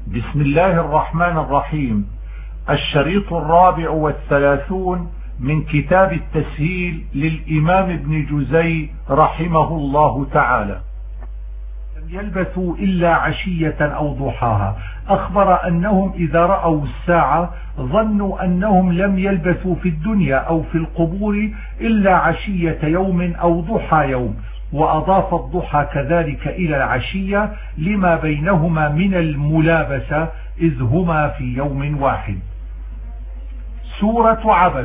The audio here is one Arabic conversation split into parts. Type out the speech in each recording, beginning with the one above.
بسم الله الرحمن الرحيم. الشريط 34 من كتاب التسهيل للإمام ابن جزي رحمه الله تعالى. لم يلبثوا إلا عشية أو ضحاها. أخبر أنهم إذا رأوا الساعة ظنوا أنهم لم يلبثوا في الدنيا أو في القبور إلا عشية يوم أو ضحى يوم، وأضاف الضحى كذلك إلى العشية لما بينهما من الملابسة إذ هما في يوم واحد. سورة عبس.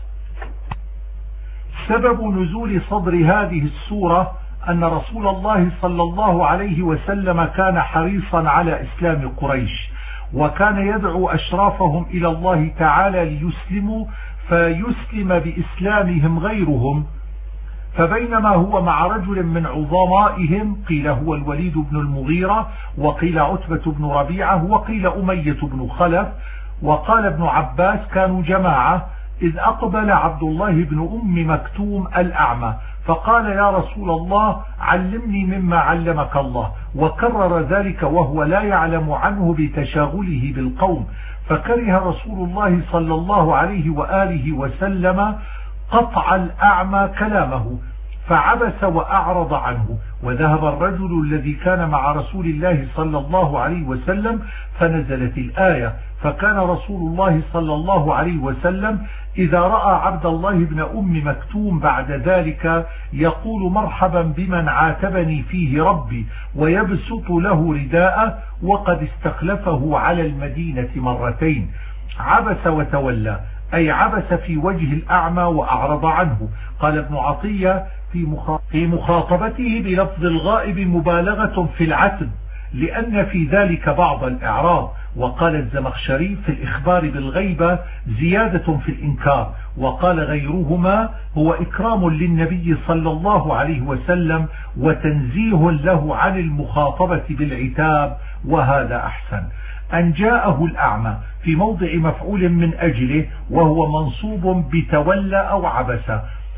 سبب نزول صدر هذه السورة أن رسول الله صلى الله عليه وسلم كان حريصا على إسلام قريش، وكان يدعو أشرافهم إلى الله تعالى ليسلموا فيسلم بإسلامهم غيرهم. فبينما هو مع رجل من عظمائهم، قيل هو الوليد بن المغيرة، وقيل عتبة بن ربيعة، وقيل أمية بن خلف، وقال ابن عباس كانوا جماعة، إذ أقبل عبد الله بن أم مكتوم الأعمى فقال يا رسول الله علمني مما علمك الله، وكرر ذلك وهو لا يعلم عنه بتشاغله بالقوم، فكره رسول الله صلى الله عليه وآله وسلم قطع الأعمى كلامه فعبس وأعرض عنه. وذهب الرجل الذي كان مع رسول الله صلى الله عليه وسلم فنزلت الآية، فكان رسول الله صلى الله عليه وسلم إذا رأى عبد الله بن أم مكتوم بعد ذلك يقول مرحبا بمن عاتبني فيه ربي، ويبسط له رداءه، وقد استخلفه على المدينة مرتين. عبس وتولى أي عبس في وجه الأعمى وأعرض عنه. قال ابن عطية في مخاطبته بلفظ الغائب مبالغة في العتب لأن في ذلك بعض الإعراض. وقال الزمخشري في الإخبار بالغيبة زيادة في الإنكار. وقال غيرهما هو إكرام للنبي صلى الله عليه وسلم وتنزيه له عن المخاطبة بالعتاب، وهذا أحسن. أن جاءه الأعمى في موضع مفعول من أجله، وهو منصوب بتولى أو عبس،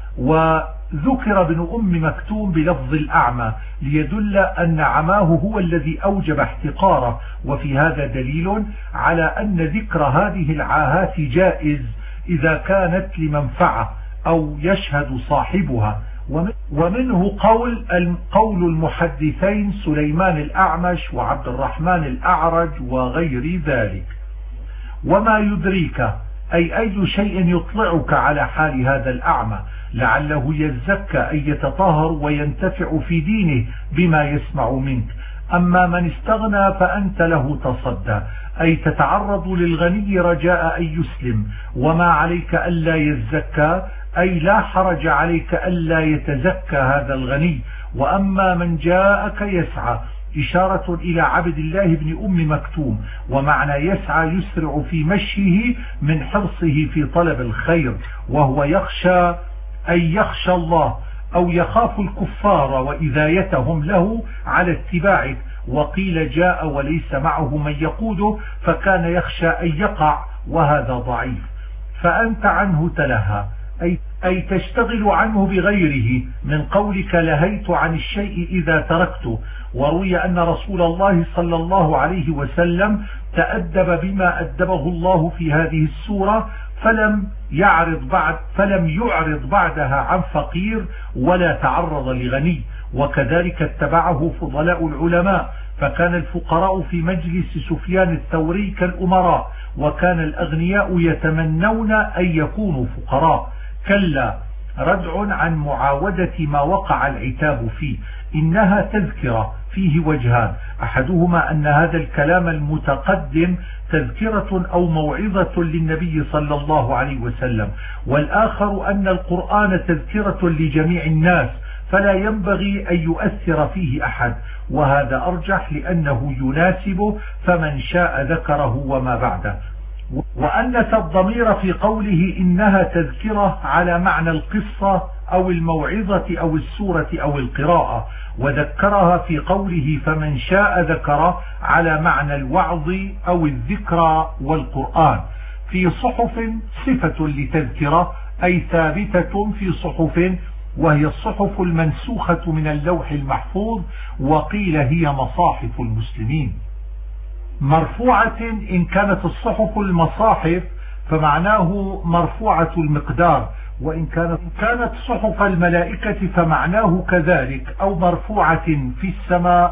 وذكر ابن أم مكتوم بلفظ الأعمى ليدل أن عماه هو الذي أوجب احتقاره. وفي هذا دليل على أن ذكر هذه العاهات جائز إذا كانت لمنفعة أو يشهد صاحبها. ومنه قول المحدثين سليمان الأعمش وعبد الرحمن الأعرج وغير ذلك. وما يدريك أي شيء يطلعك على حال هذا الأعمى لعله يزكى أن يتطهر وينتفع في دينه بما يسمع منك. أما من استغنى فأنت له تصدى، أي تتعرض للغني رجاء أن يسلم. وما عليك ألا يزكى أي لا حرج عليك ألا يتزكى هذا الغني. وأما من جاءك يسعى إشارة إلى عبد الله بن أم مكتوم، ومعنى يسعى يسرع في مشيه من حرصه في طلب الخير، وهو يخشى أي يخشى الله أو يخاف الكفار وإذايتهم له على اتباعك. وقيل جاء وليس معه من يقوده فكان يخشى أن يقع، وهذا ضعيف. فأنت عنه تلهى أي تشتغل عنه بغيره، من قولك لهيت عن الشيء إذا تركته. وروي أن رسول الله صلى الله عليه وسلم تأدب بما أدبه الله في هذه السورة، فلم يعرض بعدها عن فقير ولا تعرض لغني. وكذلك اتبعه فضلاء العلماء، فكان الفقراء في مجلس سفيان الثوري كالأمراء، وكان الأغنياء يتمنون أن يكونوا فقراء. كلا ردع عن معاودة ما وقع العتاب فيه. إنها تذكرة فيه وجهان، أحدهما أن هذا الكلام المتقدم تذكرة أو موعظة للنبي صلى الله عليه وسلم، والآخر أن القرآن تذكرة لجميع الناس فلا ينبغي أن يؤثر فيه أحد، وهذا أرجح لأنه يناسبه فمن شاء ذكره وما بعده. وأنث الضمير في قوله إنها تذكرة على معنى القصة أو الموعظة أو السورة أو القراءة، وذكرها في قوله فمن شاء ذكره على معنى الوعظ أو الذكرى والقرآن. في صحف صفة لتذكرة أي ثابتة في صحف، وهي الصحف المنسوخة من اللوح المحفوظ، وقيل هي مصاحف المسلمين. مرفوعة إن كانت الصحف المصاحف فمعناه مرفوعة المقدار، وإن كانت صحف الملائكة فمعناه كذلك، أو مرفوعة في السماء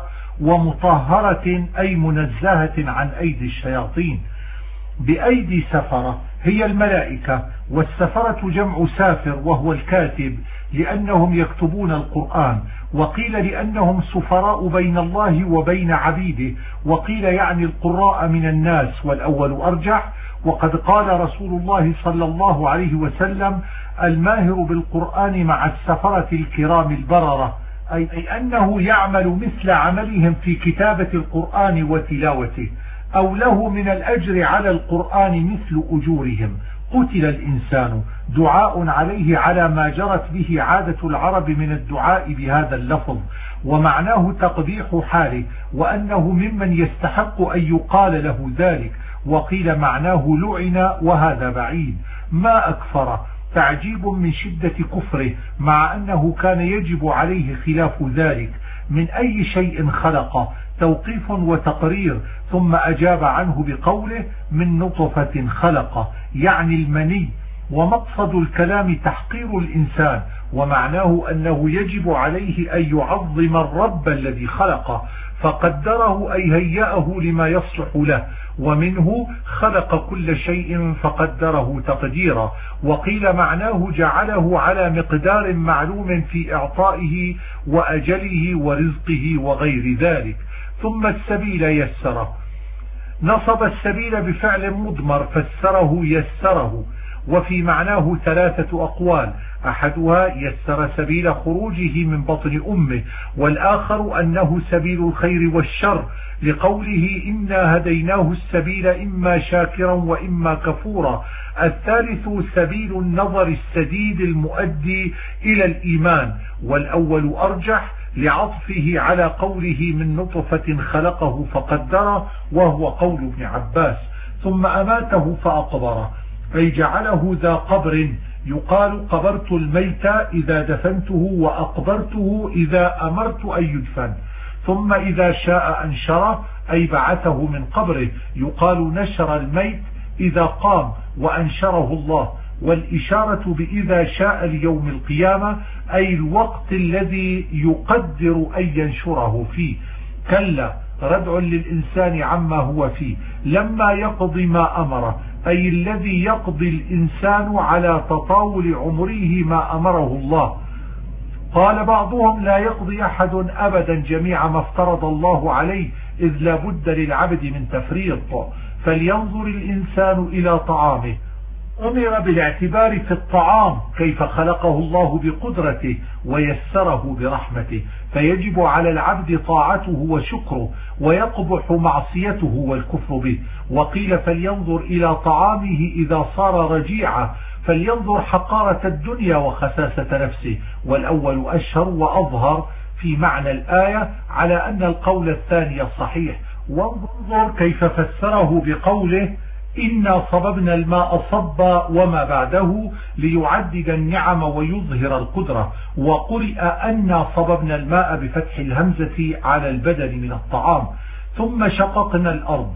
ومطهرة أي منزهة عن أيدي الشياطين. بأيدي سفرة هي الملائكة، والسفرة جمع سافر وهو الكاتب لأنهم يكتبون القرآن، وقيل لأنهم سفراء بين الله وبين عبيده، وقيل يعني القراء من الناس، والأول أرجح. وقد قال رسول الله صلى الله عليه وسلم: الماهر بالقرآن مع السفرة الكرام البررة، أي أنه يعمل مثل عملهم في كتابة القرآن وتلاوته، أو له من الأجر على القرآن مثل أجورهم. قتل الإنسان دعاء عليه على ما جرت به عادة العرب من الدعاء بهذا اللفظ، ومعناه تقبيح حاله، وأنه ممن يستحق أن يقال له ذلك. وقيل معناه لعن، وهذا بعيد. ما أكفر تعجيب من شدة كفره، مع أنه كان يجب عليه خلاف ذلك. من أي شيء خلق؟ توقيف وتقرير، ثم أجاب عنه بقوله: من نطفة خلق، يعني المني. ومقصد الكلام تحقير الإنسان، ومعناه أنه يجب عليه أن يعظم الرب الذي خلقه فقدره، أي هيأه لما يصلح له. ومنه خلق كل شيء فقدره تقديرا. وقيل معناه جعله على مقدار معلوم في إعطائه وأجله ورزقه وغير ذلك. ثم السبيل يسره، نصب السبيل بفعل مضمر فسره يسره. وفي معناه ثلاثة أقوال: أحدها يسر سبيل خروجه من بطن أمه، والآخر أنه سبيل الخير والشر، لقوله: إنا هديناه السبيل إما شاكرا وإما كفورا. الثالث سبيل النظر السديد المؤدي إلى الإيمان، والأول أرجح لعطفه على قوله: من نطفة خلقه فقدره، وهو قول ابن عباس. ثم أماته فأقبره، أي جعله ذا قبر، يقال قبرت الميت إذا دفنته، وأقبرته إذا أمرت أن يدفن. ثم إذا شاء أنشره، أي بعثه من قبره، يقال نشر الميت إذا قام وأنشره الله. والإشارة بإذا شاء ليوم القيامة، أي الوقت الذي يقدر أن ينشره فيه. كلا ردع للإنسان عما هو فيه، لما يقضي ما أمره، أي الذي يقضي الإنسان على تطاول عمره ما أمره الله. قال بعضهم: لا يقضي أحد أبدا جميع ما افترض الله عليه، إذ لا بد للعبد من تفريط. فلينظر الإنسان إلى طعامه، أمر بالاعتبار في الطعام كيف خلقه الله بقدرته ويسره برحمته، فيجب على العبد طاعته وشكره، ويقبح معصيته والكفر به. وقيل: فلينظر إلى طعامه إذا صار رجيعا، فلينظر حقارة الدنيا وخساسة نفسه. والأول أشهر وأظهر في معنى الآية، على أن القول الثاني الصحيح. وانظر كيف فسره بقوله: إنا صببنا الماء صبا، وما بعده ليعدد النعم ويظهر القدرة. وقرئ أنا صببنا الماء بفتح الهمزة على البدن من الطعام. ثم شققنا الأرض،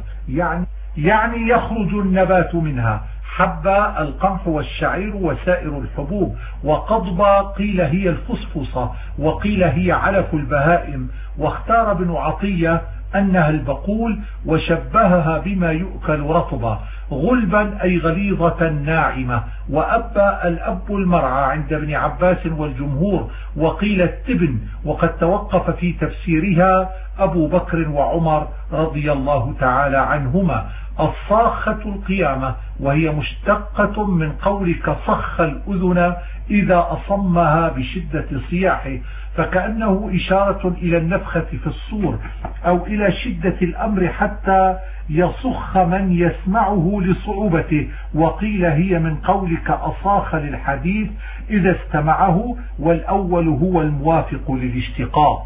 يعني يخرج النبات منها، حبة القمح والشعير وسائر الحبوب. وقضبة قيل هي الفصفصة، وقيل هي علف البهائم. واختار ابن عطية أنها البقول، وشبهها بما يؤكل رطبا. غلبا أي غليظة ناعمة. وأبا الأب المرعى عند ابن عباس والجمهور. وقيل التبن، وقد توقف في تفسيرها أبو بكر وعمر رضي الله تعالى عنهما. الصاخة القيامة، وهي مشتقة من قولك صخ الأذن إذا أصمها بشدة صياحه، فكأنه إشارة إلى النفخة في الصور، أو إلى شدة الأمر حتى يصخ من يسمعه لصعوبته. وقيل هي من قولك أصاخ للحديث إذا استمعه، والأول هو الموافق للاشتقاق.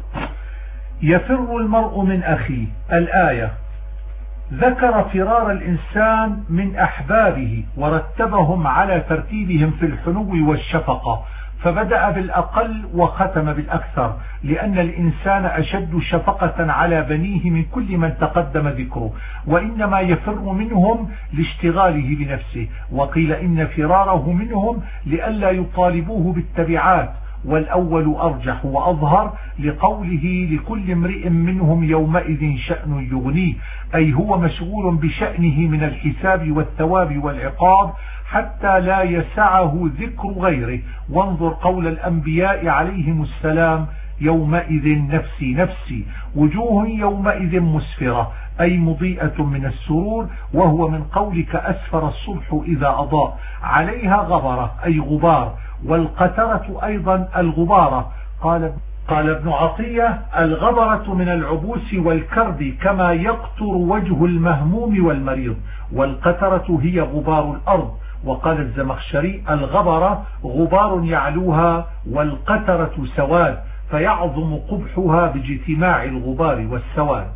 يفر المرء من أخيه، الآية ذكر فرار الإنسان من أحبابه، ورتبهم على ترتيبهم في الحنو والشفقة، فبدأ بالأقل وختم بالأكثر، لأن الإنسان أشد شفقة على بنيه من كل من تقدم ذكره، وإنما يفر منهم لاشتغاله بنفسه. وقيل إن فراره منهم لئلا يطالبوه بالتبعات، والأول أرجح وأظهر لقوله لكل امرئ منهم يومئذ شأن يغنيه، أي هو مشغول بشأنه من الحساب والثواب والعقاب حتى لا يسعه ذكر غيره. وانظر قول الأنبياء عليهم السلام: يومئذ نفسي نفسي. وجوه يومئذ مسفرة، أي مضيئة من السرور، وهو من قولك أسفر الصبح إذا أضاء. عليها غبرة أي غبار، والقترة أيضا الغبارة. قال ابن عطية: الغبرة من العبوس والكرب كما يقطر وجه المهموم والمريض، والقترة هي غبار الأرض. وقال الزمخشري: الغبرة غبار يعلوها، والقترة سواد، فيعظم قبحها باجتماع الغبار والسواد.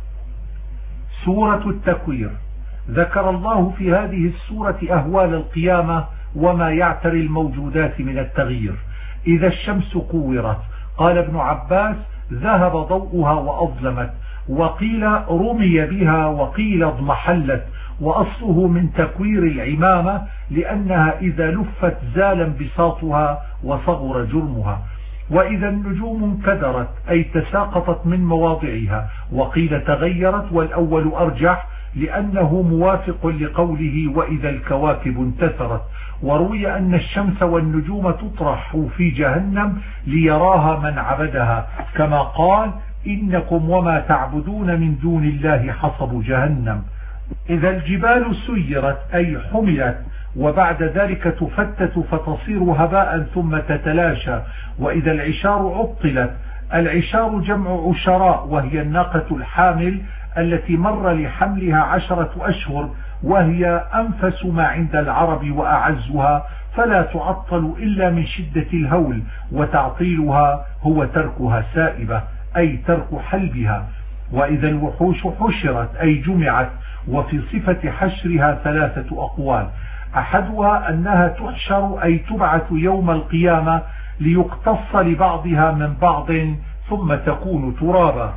سورة التكوير. ذكر الله في هذه السورة أهوال القيامة وما يعتري الموجودات من التغيير. إذا الشمس كورت، قال ابن عباس: ذهب ضوءها وأظلمت، وقيل رمي بها، وقيل اضمحلت، وأصله من تكوير العمامة، لأنها إذا لفت زال انبساطها وصغر جرمها. وإذا النجوم انكدرت، أي تساقطت من مواضعها، وقيل تغيرت، والأول أرجح لأنه موافق لقوله: وإذا الكواكب انتثرت. وروي أن الشمس والنجوم تطرح في جهنم ليراها من عبدها، كما قال: إنكم وما تعبدون من دون الله حصب جهنم. إذا الجبال سيرت، أي حملت، وبعد ذلك تفتت فتصير هباء ثم تتلاشى. وإذا العشار عطلت، العشار جمع عشراء، وهي الناقة الحامل التي مر لحملها 10 أشهر، وهي أنفس ما عند العرب وأعزها، فلا تعطل إلا من شدة الهول، وتعطيلها هو تركها سائبة، أي ترك حلبها. وإذا الوحوش حشرت، أي جمعت، وفي صفة حشرها 3 أقوال: أحدها أنها تحشر، أي تبعث يوم القيامة ليقتص لبعضها من بعض ثم تكون ترابا،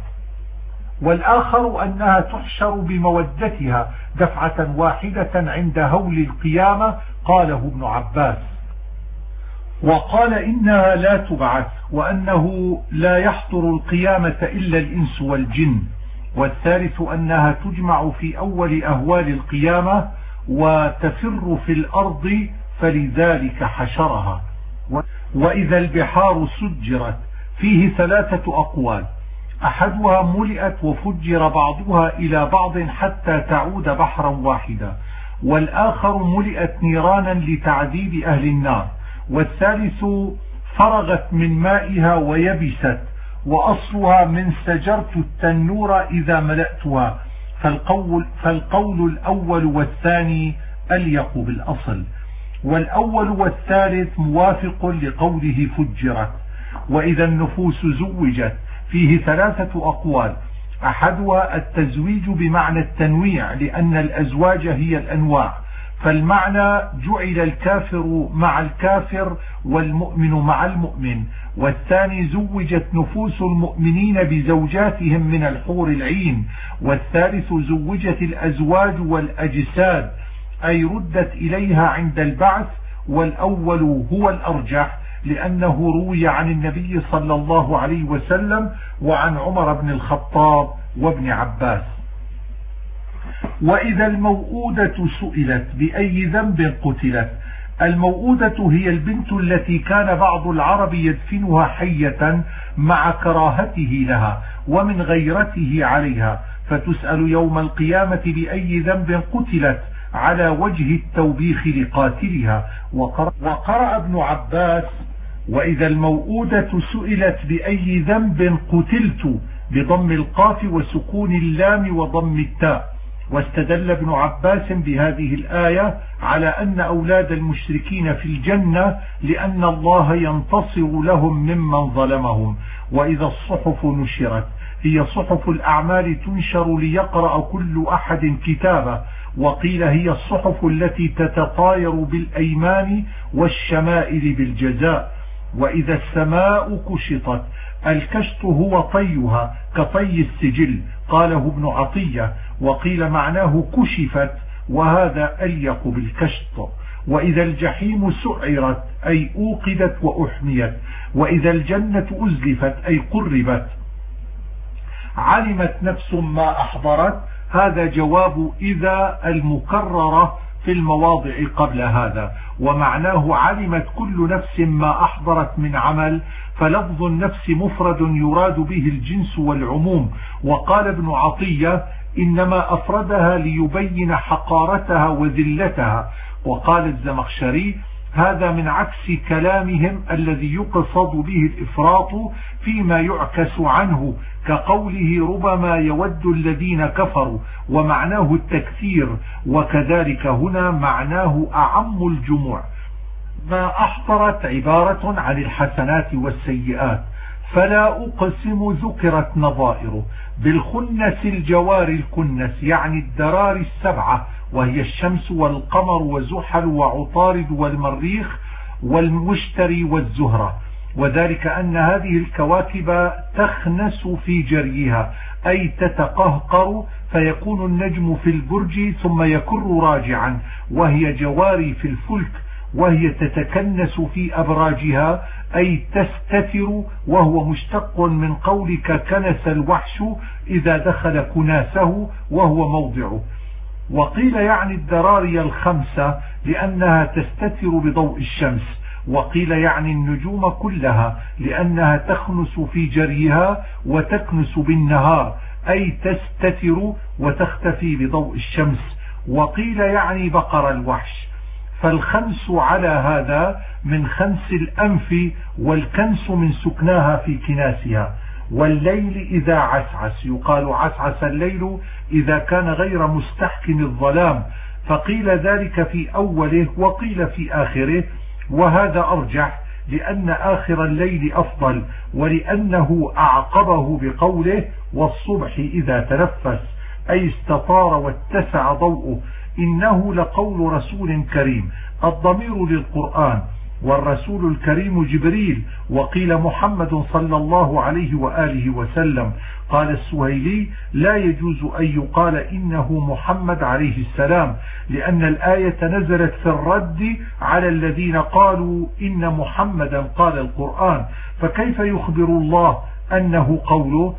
والآخر أنها تحشر بمودتها دفعة واحدة عند هول القيامة، قاله ابن عباس. وقال إنها لا تبعث، وأنه لا يحضر القيامة إلا الإنس والجن. والثالث أنها تجمع في أول أهوال القيامة وتفر في الأرض، فلذلك حشرها. وإذا البحار سجرت، فيه 3 أقوال: أحدها ملئت وفجر بعضها إلى بعض حتى تعود بحرا واحدا، والآخر ملئت نيرانا لتعذيب أهل النار، والثالث فرغت من مائها ويبست، وأصلها من سجرت التنور إذا ملأتها، فالقول الأول والثاني أليق بالأصل، والأول والثالث موافق لقوله فجرت. وإذا النفوس زوجت، فيه 3 أقوال: أحدها التزويج بمعنى التنويع، لأن الأزواج هي الأنواع، فالمعنى جعل الكافر مع الكافر والمؤمن مع المؤمن. والثاني زوجت نفوس المؤمنين بزوجاتهم من الحور العين. والثالث زوجت الأزواج والأجساد، أي ردت إليها عند البعث. والأول هو الأرجح، لأنه روي عن النبي صلى الله عليه وسلم وعن عمر بن الخطاب وابن عباس. وإذا الموءودة سئلت بأي ذنب قتلت. الموءودة هي البنت التي كان بعض العرب يدفنها حية مع كراهته لها ومن غيرته عليها، فتسأل يوم القيامة بأي ذنب قتلت، على وجه التوبيخ لقاتلها. وقرأ ابن عباس: وإذا الموءودة سئلت بأي ذنب قتلت، بضم القاف وسكون اللام وضم التاء. واستدل ابن عباس بهذه الآية على أن أولاد المشركين في الجنة، لأن الله ينتصر لهم ممن ظلمهم. وإذا الصحف نشرت، هي صحف الأعمال تنشر ليقرأ كل أحد كتابه. وقيل هي الصحف التي تتطاير بالأيمان والشمائل بالجزاء. وإذا السماء كشطت. الكشط هو طيها كطي السجل، قاله ابن عطية، وقيل معناه كشفت، وهذا أليق بالكشط. وإذا الجحيم سعرت أي أوقدت وأحميت. وإذا الجنة أزلفت أي قربت. علمت نفس ما أحضرت، هذا جواب إذا المكررة في المواضع قبل هذا، ومعناه علمت كل نفس ما أحضرت من عمل، فلفظ النفس مفرد يراد به الجنس والعموم. وقال ابن عطية إنما أفردها ليبين حقارتها وذلتها. وقال الزمخشري هذا من عكس كلامهم الذي يقصد به الإفراط فيما يعكس عنه، كقوله ربما يود الذين كفروا، ومعناه التكثير، وكذلك هنا معناه أعم الجموع. ما أحضرت عبارة عن الحسنات والسيئات. فلا أقسم ذكرت نظائره بالخنس الجوار الكنس، يعني الدرار السبعة، وهي الشمس والقمر وزحل وعطارد والمريخ والمشتري والزهرة. وذلك أن هذه الكواكب تخنس في جريها أي تتقهقر، فيكون النجم في البرج ثم يكر راجعا، وهي جواري في الفلك، وهي تتكنس في أبراجها أي تستتر، وهو مشتق من قولك كنس الوحش إذا دخل كناسه وهو موضعه. وقيل يعني الدراري الخمسة لأنها تستتر بضوء الشمس، وقيل يعني النجوم كلها لأنها تخنس في جريها وتكنس بالنهار أي تستتر وتختفي بضوء الشمس. وقيل يعني بقر الوحش. فالخنس على هذا من خنس الأنف، والكنس من سكناها في كناسها. والليل إذا عسعس، يقال عسعس الليل إذا كان غير مستحكم الظلام، فقيل ذلك في أوله وقيل في آخره، وهذا أرجح لأن آخر الليل أفضل، ولأنه أعقبه بقوله والصبح إذا تنفس أي استطار واتسع ضوءه. إنه لقول رسول كريم، الضمير للقرآن، والرسول الكريم جبريل، وقيل محمد صلى الله عليه وآله وسلم. قال السهيلي لا يجوز أن يقال إنه محمد عليه السلام، لأن الآية نزلت في الرد على الذين قالوا إن محمدا قال القرآن، فكيف يخبر الله أنه قوله؟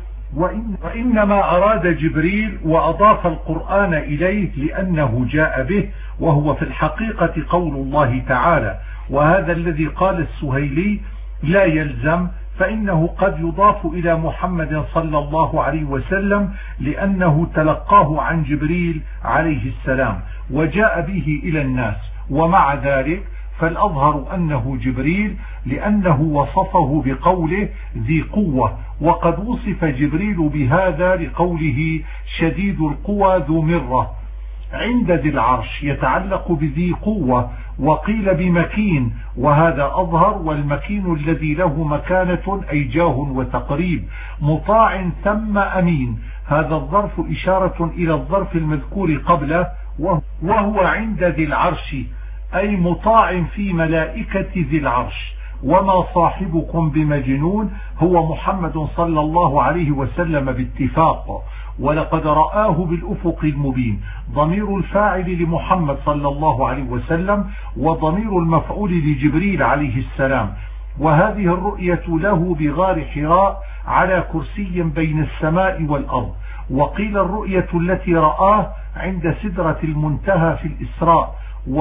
وإنما أراد جبريل وأضاف القرآن إليه لأنه جاء به، وهو في الحقيقة قول الله تعالى. وهذا الذي قال السهيلي لا يلزم، فإنه قد يضاف إلى محمد صلى الله عليه وسلم لأنه تلقاه عن جبريل عليه السلام وجاء به إلى الناس. ومع ذلك فالأظهر أنه جبريل لأنه وصفه بقوله ذي قوة، وقد وصف جبريل بهذا لقوله شديد القوى ذو مرة. عند ذي العرش يتعلق بذي قوة، وقيل بمكين، وهذا أظهر، والمكين الذي له مكانة أي جاه وتقريب، مطاع ثم أمين. هذا الظرف إشارة إلى الظرف المذكور قبله، وهو عند ذي العرش أي مطاع في ملائكة ذي العرش. وما صاحبكم بمجنون هو محمد صلى الله عليه وسلم باتفاق، ولقد رآه بالأفق المبين. ضمير الفاعل لمحمد صلى الله عليه وسلم، وضمير المفعول لجبريل عليه السلام. وهذه الرؤية له بغار حراء على كرسي بين السماء والأرض. وقيل الرؤية التي رآه عند سدرة المنتهى في الإسراء.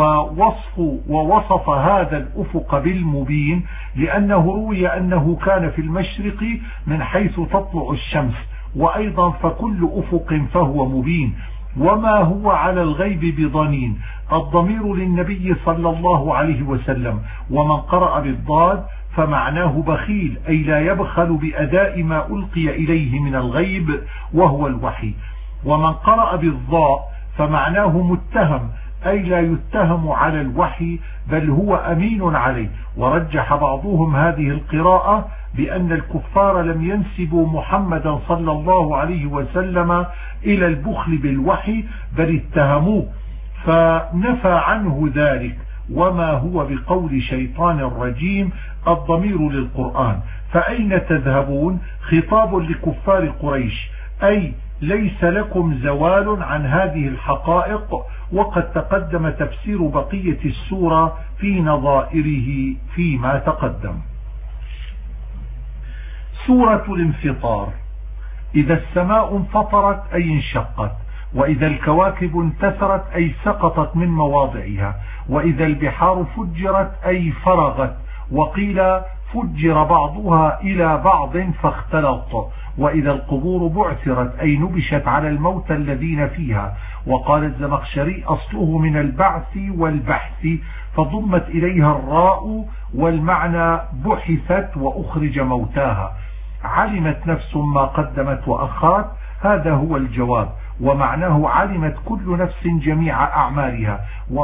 ووصف هذا الأفق بالمبين لأنه روي أنه كان في المشرق من حيث تطلع الشمس، وأيضا فكل أفق فهو مبين. وما هو على الغيب بضنين، الضمير للنبي صلى الله عليه وسلم. ومن قرأ بالضاد فمعناه بخيل أي لا يبخل بأداء ما ألقي إليه من الغيب وهو الوحي. ومن قرأ بالضاء فمعناه متهم أي لا يتهم على الوحي بل هو أمين عليه. ورجح بعضهم هذه القراءة بأن الكفار لم ينسبوا محمدا صلى الله عليه وسلم إلى البخل بالوحي بل اتهموه فنفى عنه ذلك، وما هو بقول شيطان رجيم الضمير للقرآن. فأين تذهبون؟ خطاب لكفار قريش، أي ليس لكم زوال عن هذه الحقائق. وقد تقدم تفسير بقية السورة في نظائره فيما تقدم. سورة الانفطار. إذا السماء انفطرت أي انشقت، وإذا الكواكب انتثرت أي سقطت من مواضعها، وإذا البحار فجرت أي فرغت، وقيل فجر بعضها إلى بعض فاختلط، وإذا القبور بعثرت أي نبشت على الموتى الذين فيها. وقال الزمخشري أصله من البعث والبحث فضمت إليها الراء، والمعنى بحثت وأخرج موتاها. علمت نفس ما قدمت وأخرت، هذا هو الجواب، ومعناه علمت كل نفس جميع أعمالها.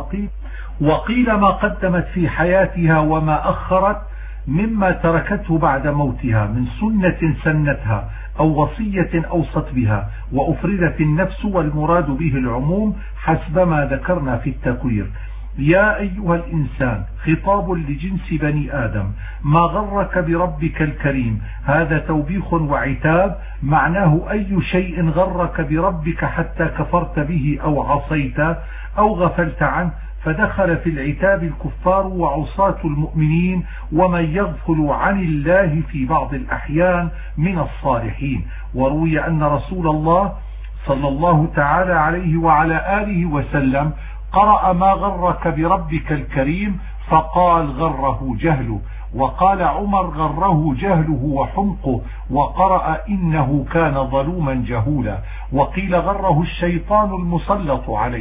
وقيل ما قدمت في حياتها وما أخرت مما تركته بعد موتها من سنة سنتها أو وصية أوصت بها، وأفردت النفس والمراد به العموم حسب ما ذكرنا في التكوير. يا أيها الإنسان خطاب لجنس بني آدم، ما غرك بربك الكريم، هذا توبيخ وعتاب، معناه أي شيء غرك بربك حتى كفرت به أو عصيت أو غفلت عنه، فدخل في العتاب الكفار وعصاة المؤمنين ومن يغفل عن الله في بعض الأحيان من الصالحين. وروي أن رسول الله صلى الله تعالى عليه وعلى آله وسلم قرأ ما غرك بربك الكريم فقال غره جهله، وقال عمر غره جهله وحمقه، وقرأ إنه كان ظلوما جهولا، وقيل غره الشيطان المسلط عليه،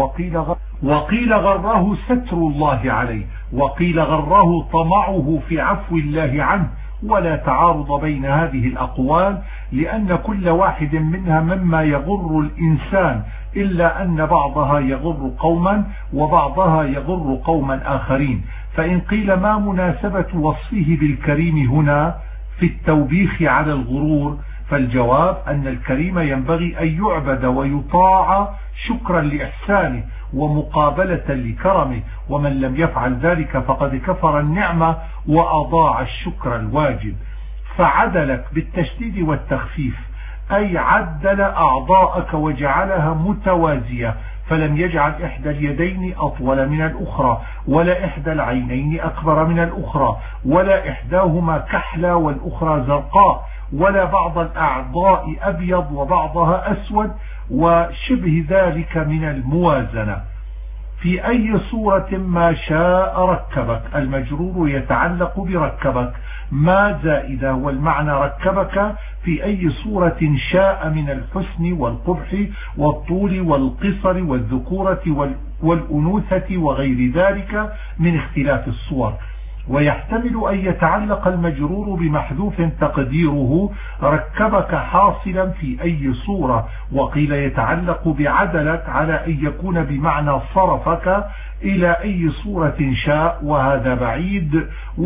وقيل غره ستر الله عليه، وقيل غره طمعه في عفو الله عنه. ولا تعارض بين هذه الأقوال، لأن كل واحد منها مما يغر الإنسان، إلا أن بعضها يغر قوما وبعضها يغر قوما آخرين. فإن قيل ما مناسبة وصفه بالكريم هنا في التوبيخ على الغرور، فالجواب أن الكريم ينبغي أن يعبد ويطاع شكرا لإحسانه ومقابلة لكرمه، ومن لم يفعل ذلك فقد كفر النعمة وأضاع الشكر الواجب. فعدلك بالتشديد والتخفيف، أي عدل أعضاءك وجعلها متوازية، فلم يجعل إحدى اليدين أطول من الأخرى، ولا إحدى العينين أكبر من الأخرى، ولا إحداهما كحلى والأخرى زرقاء، ولا بعض الأعضاء أبيض وبعضها أسود، وشبه ذلك من الموازنة. في أي صورة ما شاء ركبك، المجرور يتعلق بركبك، ما زائدة، والمعنى ركبك في أي صورة شاء من الحسن والقبح والطول والقصر والذكورة والأنوثة وغير ذلك من اختلاف الصور. ويحتمل أن يتعلق المجرور بمحذوف تقديره ركبك حاصلا في أي صورة، وقيل يتعلق بعدلك على أن يكون بمعنى صرفك إلى أي صورة شاء، وهذا بعيد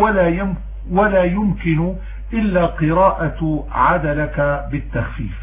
ولا يمكن إلا قراءة عدلك بالتخفيف.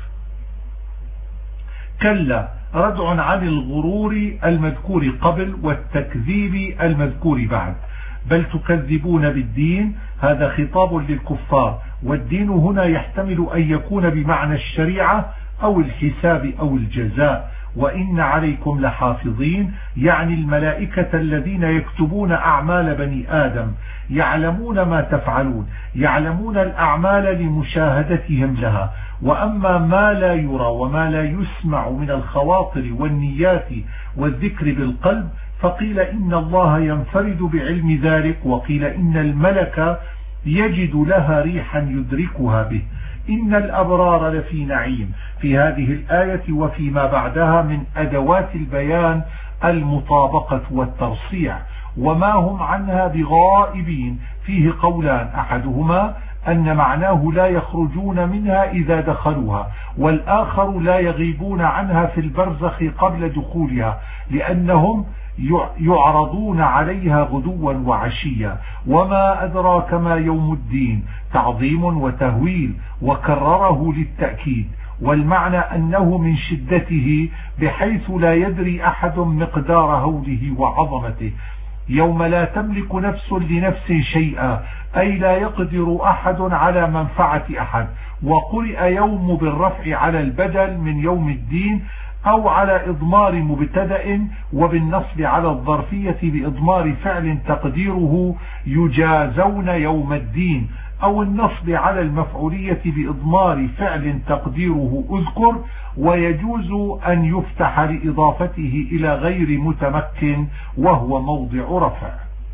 كلا ردع عن الغرور المذكور قبل والتكذيب المذكور بعد، بل تكذبون بالدين، هذا خطاب للكفار، والدين هنا يحتمل أن يكون بمعنى الشريعة أو الحساب أو الجزاء. وإن عليكم لحافظين، يعني الملائكة الذين يكتبون أعمال بني آدم، يعلمون ما تفعلون، يعلمون الأعمال لمشاهدتهم لها. وأما ما لا يرى وما لا يسمع من الخواطر والنيات والذكر بالقلب، فقيل إن الله ينفرد بعلم ذلك، وقيل إن الملك يجد لها ريحا يدركها به. إن الأبرار لفي نعيم، في هذه الآية وفيما بعدها من أدوات البيان المطابقة والترصيع، وما هم عنها بغائبين فيه قولان، أحدهما أن معناه لا يخرجون منها إذا دخلوها، والآخر لا يغيبون عنها في البرزخ قبل دخولها، لأنهم يعرضون عليها غدوا وعشيا. وما أدراك ما يوم الدين، تعظيم وتهويل، وكرره للتأكيد، والمعنى أنه من شدته بحيث لا يدري أحد مقدار هوله وعظمته. يوم لا تملك نفس لنفس شيئا، أي لا يقدر أحد على منفعة أحد. وقرئ يوم بالرفع على البدل من يوم الدين أو على إضمار مبتدأ، وبالنصب على الظرفية بإضمار فعل تقديره يجازون يوم الدين، أو النصب على المفعولية بإضمار فعل تقديره أذكر. ويجوز أن يفتح لإضافته إلى غير متمكن وهو موضع رفع.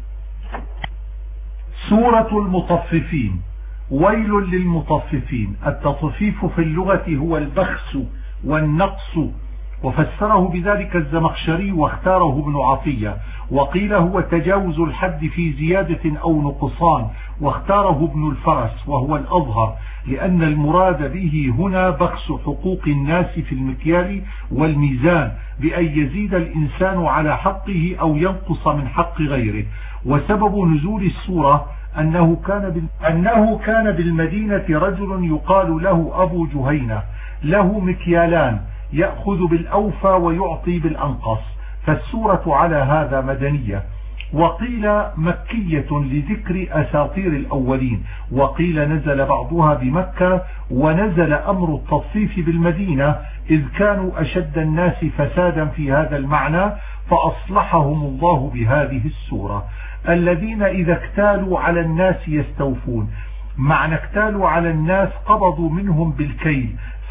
سورة المطففين. ويل للمطففين. التطفيف في اللغة هو البخس والنقص، وفسره بذلك الزمخشري واختاره ابن عطية، وقيل هو تجاوز الحد في زيادة أو نقصان، واختاره ابن الفرس وهو الأظهر، لأن المراد به هنا بخس حقوق الناس في المكيال والميزان، بأن يزيد الإنسان على حقه أو ينقص من حق غيره. وسبب نزول السورة أنه كان بالمدينة رجل يقال له أبو جهينة، له مكيالان، يأخذ بالأوفى ويعطي بالأنقص، فالسورة على هذا مدنية. وقيل مكية لذكر أساطير الأولين، وقيل نزل بعضها بمكة، ونزل أمر التطفيف بالمدينة إذ كانوا أشد الناس فسادا في هذا المعنى، فأصلحهم الله بهذه السورة. الذين إذا اكتالوا على الناس يستوفون. معنى اكتالوا على الناس قبضوا منهم بالكيل،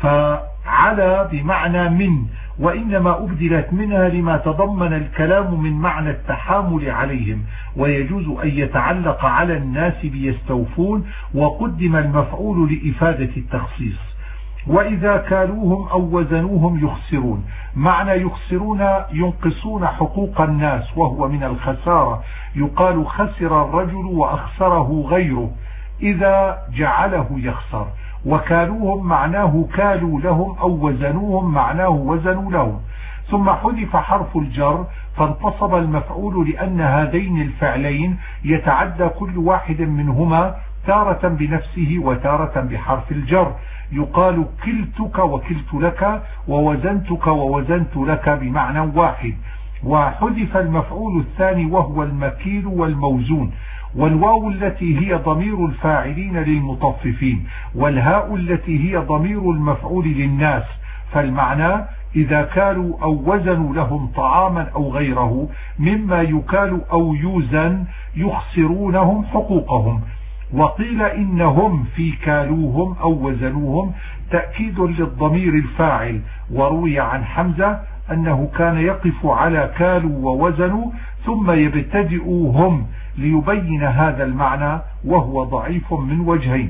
فعلى بمعنى من، وإنما أبدلت منها لما تضمن الكلام من معنى التحامل عليهم، ويجوز أن يتعلق على الناس بيستوفون، وقدم المفعول لإفادة التخصيص. وإذا كالوهم أو وزنوهم يخسرون. معنى يخسرون ينقصون حقوق الناس، وهو من الخسارة، يقال خسر الرجل وأخسره غيره إذا جعله يخسر. وكالوهم معناه كالوا لهم، أو وزنوهم معناه وزنوا لهم. ثم حذف حرف الجر فانتصب المفعول، لأن هذين الفعلين يتعدى كل واحد منهما تارة بنفسه وتارة بحرف الجر، يقال كلتك وكلت لك، ووزنتك ووزنت لك بمعنى واحد. وحذف المفعول الثاني وهو المكيل والموزون، والواو التي هي ضمير الفاعلين للمطففين، والهاء التي هي ضمير المفعول للناس. فالمعنى إذا كالوا أو وزنوا لهم طعاما أو غيره مما يكال أو يوزن يخسرونهم حقوقهم. وقيل إنهم في كالوهم أو وزنوهم تأكيد للضمير الفاعل. وروي عن حمزة أنه كان يقف على كالوا ووزنوا ثم يبتدئوهم ليبين هذا المعنى، وهو ضعيف من وجهين.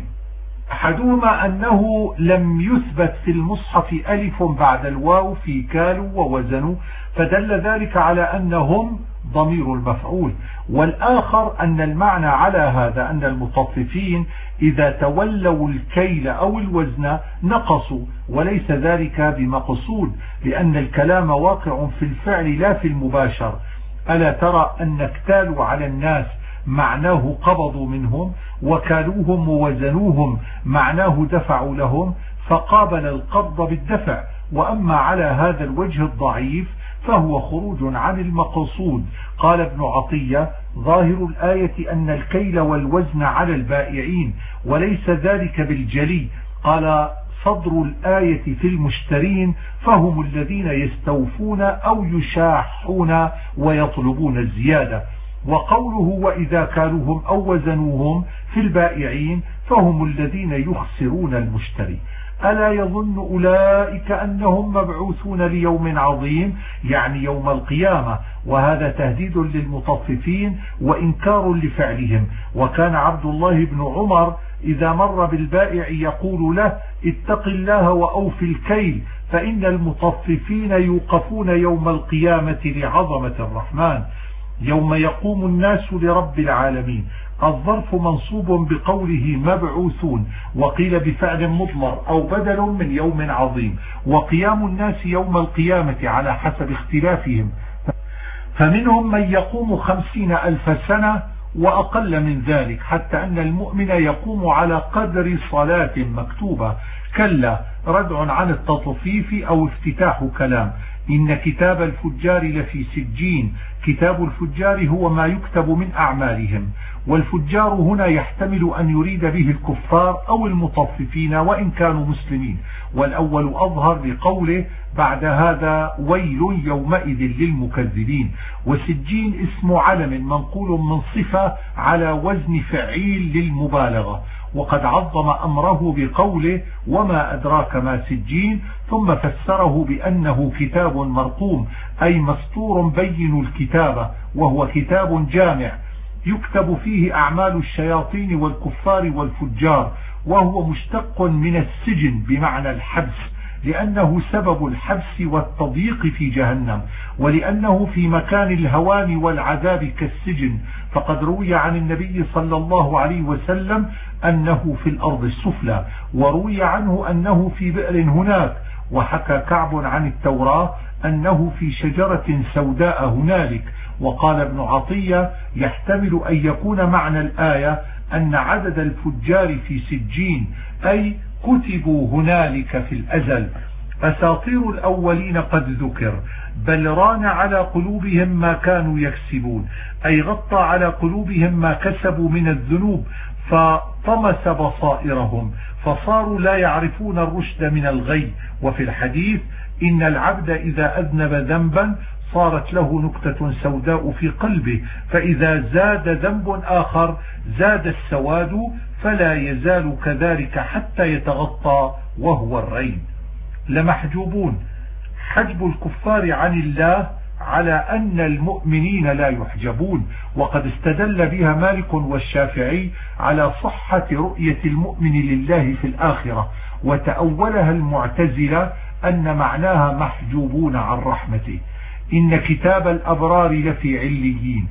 أحدهما أنه لم يثبت في المصحف ألف بعد الواو في كالوا ووزنوا، فدل ذلك على أنهم ضمير المفعول. والآخر أن المعنى على هذا أن المطففين إذا تولوا الكيل أو الوزن نقصوا، وليس ذلك بمقصود، لأن الكلام واقع في الفعل لا في المباشر. ألا ترى أن اكتالوا على الناس معناه قبضوا منهم، وكالوهم ووزنوهم معناه دفعوا لهم، فقابل القبض بالدفع. وأما على هذا الوجه الضعيف فهو خروج عن المقصود. قال ابن عطية ظاهر الآية أن الكيل والوزن على البائعين، وليس ذلك بالجلي. قال صدر الآية في المشترين، فهم الذين يستوفون أو يشاحون ويطلبون الزيادة. وقوله وإذا كالوهم أو وزنوهم في البائعين، فهم الذين يخسرون المشتري. ألا يظن أولئك أنهم مبعوثون ليوم عظيم، يعني يوم القيامة، وهذا تهديد للمطففين وإنكار لفعلهم. وكان عبد الله بن عمر إذا مر بالبائع يقول له اتق الله وأوف الكيل، فإن المطففين يوقفون يوم القيامة لعظمة الرحمن، يوم يقوم الناس لرب العالمين. الظرف منصوب بقوله مبعوثون، وقيل بفعل مضمر أو بدل من يوم عظيم. وقيام الناس يوم القيامة على حسب اختلافهم، فمنهم من يقوم 50,000 سنة وأقل من ذلك، حتى أن المؤمن يقوم على قدر صلاة مكتوبة. كلا ردع عن التطفيف أو افتتاح كلام. إن كتاب الفجار لفي سجين كتاب الفجار هو ما يكتب من أعمالهم، والفجار هنا يحتمل أن يريد به الكفار أو المطففين وإن كانوا مسلمين، والأول أظهر بقوله بعد هذا ويل يومئذ للمكذبين. وسجين اسم علم منقول من صفة على وزن فعيل للمبالغة، وقد عظم أمره بقوله وما أدراك ما سجين، ثم فسره بأنه كتاب مرقوم أي مسطور بين الكتابة، وهو كتاب جامع يكتب فيه أعمال الشياطين والكفار والفجار، وهو مشتق من السجن بمعنى الحبس، لأنه سبب الحبس والتضييق في جهنم، ولأنه في مكان الهوان والعذاب كالسجن. فقد روي عن النبي صلى الله عليه وسلم أنه في الأرض السفلى، وروي عنه أنه في بئر هناك، وحكى كعب عن التوراة أنه في شجرة سوداء هنالك. وقال ابن عطية يحتمل أن يكون معنى الآية أن عدد الفجار في سجين أي كتبوا هنالك في الأزل. أساطير الأولين قد ذكر، بل ران على قلوبهم ما كانوا يكسبون، أي غطى على قلوبهم ما كسبوا من الذنوب فطمس بصائرهم فصاروا لا يعرفون الرشد من الغي. وفي الحديث إن العبد إذا أذنب ذنبا صارت له نكتة سوداء في قلبه، فإذا زاد ذنب آخر زاد السواد، فلا يزال كذلك حتى يتغطى وهو الرين. لمحجوبون، حجب الكفار عن الله على أن المؤمنين لا يحجبون، وقد استدل بها مالك والشافعي على صحة رؤية المؤمن لله في الآخرة، وتأولها المعتزلة أن معناها محجوبون عن رحمته. إن كتاب الأبرار لفي عليين.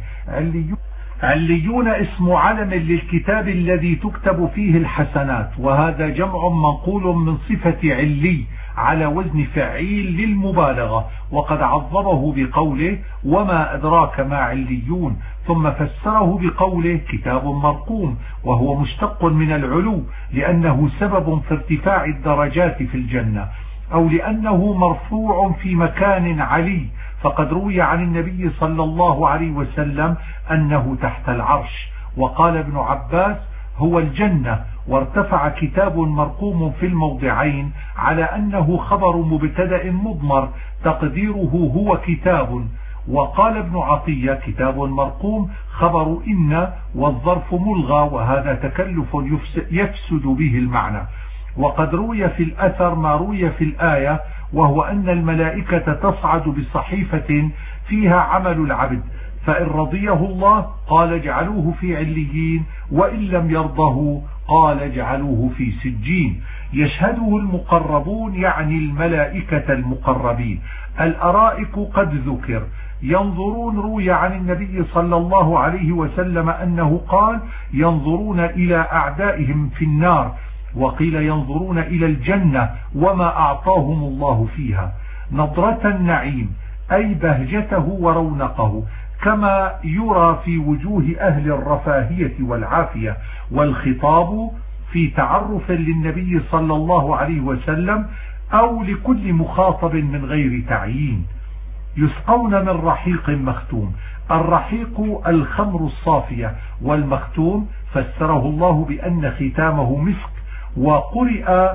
عليون اسم علم للكتاب الذي تكتب فيه الحسنات، وهذا جمع منقول من صفة علي على وزن فعيل للمبالغة، وقد عظمه بقوله وما أدراك ما عليون، ثم فسره بقوله كتاب مرقوم، وهو مشتق من العلو لأنه سبب في ارتفاع الدرجات في الجنة، أو لأنه مرفوع في مكان علي. فقد روي عن النبي صلى الله عليه وسلم أنه تحت العرش. وقال ابن عباس هو الجنة، وارتفع كتاب مرقوم في الموضعين على أنه خبر مبتدأ مضمر تقديره هو كتاب. وقال ابن عطية كتاب مرقوم خبر إن، والظرف ملغى، وهذا تكلف يفسد به المعنى. وقد روي في الأثر ما روي في الآية، وهو أن الملائكة تصعد بصحيفة فيها عمل العبد، فإن رضيه الله قال اجعلوه في عليين، وإن لم يرضه قال اجعلوه في سجين. يشهده المقربون يعني الملائكة المقربين. الأرائك قد ذكر. ينظرون روي عن النبي صلى الله عليه وسلم أنه قال ينظرون إلى أعدائهم في النار، وقيل ينظرون إلى الجنة وما أعطاهم الله فيها. نظرة النعيم أي بهجته ورونقه، كما يرى في وجوه أهل الرفاهية والعافية. والخطاب في تعرف للنبي صلى الله عليه وسلم أو لكل مخاطب من غير تعيين. يسقون من رحيق مختوم. الرحيق الخمر الصافية، والمختوم فسره الله بأن ختامه مسك، وقرئ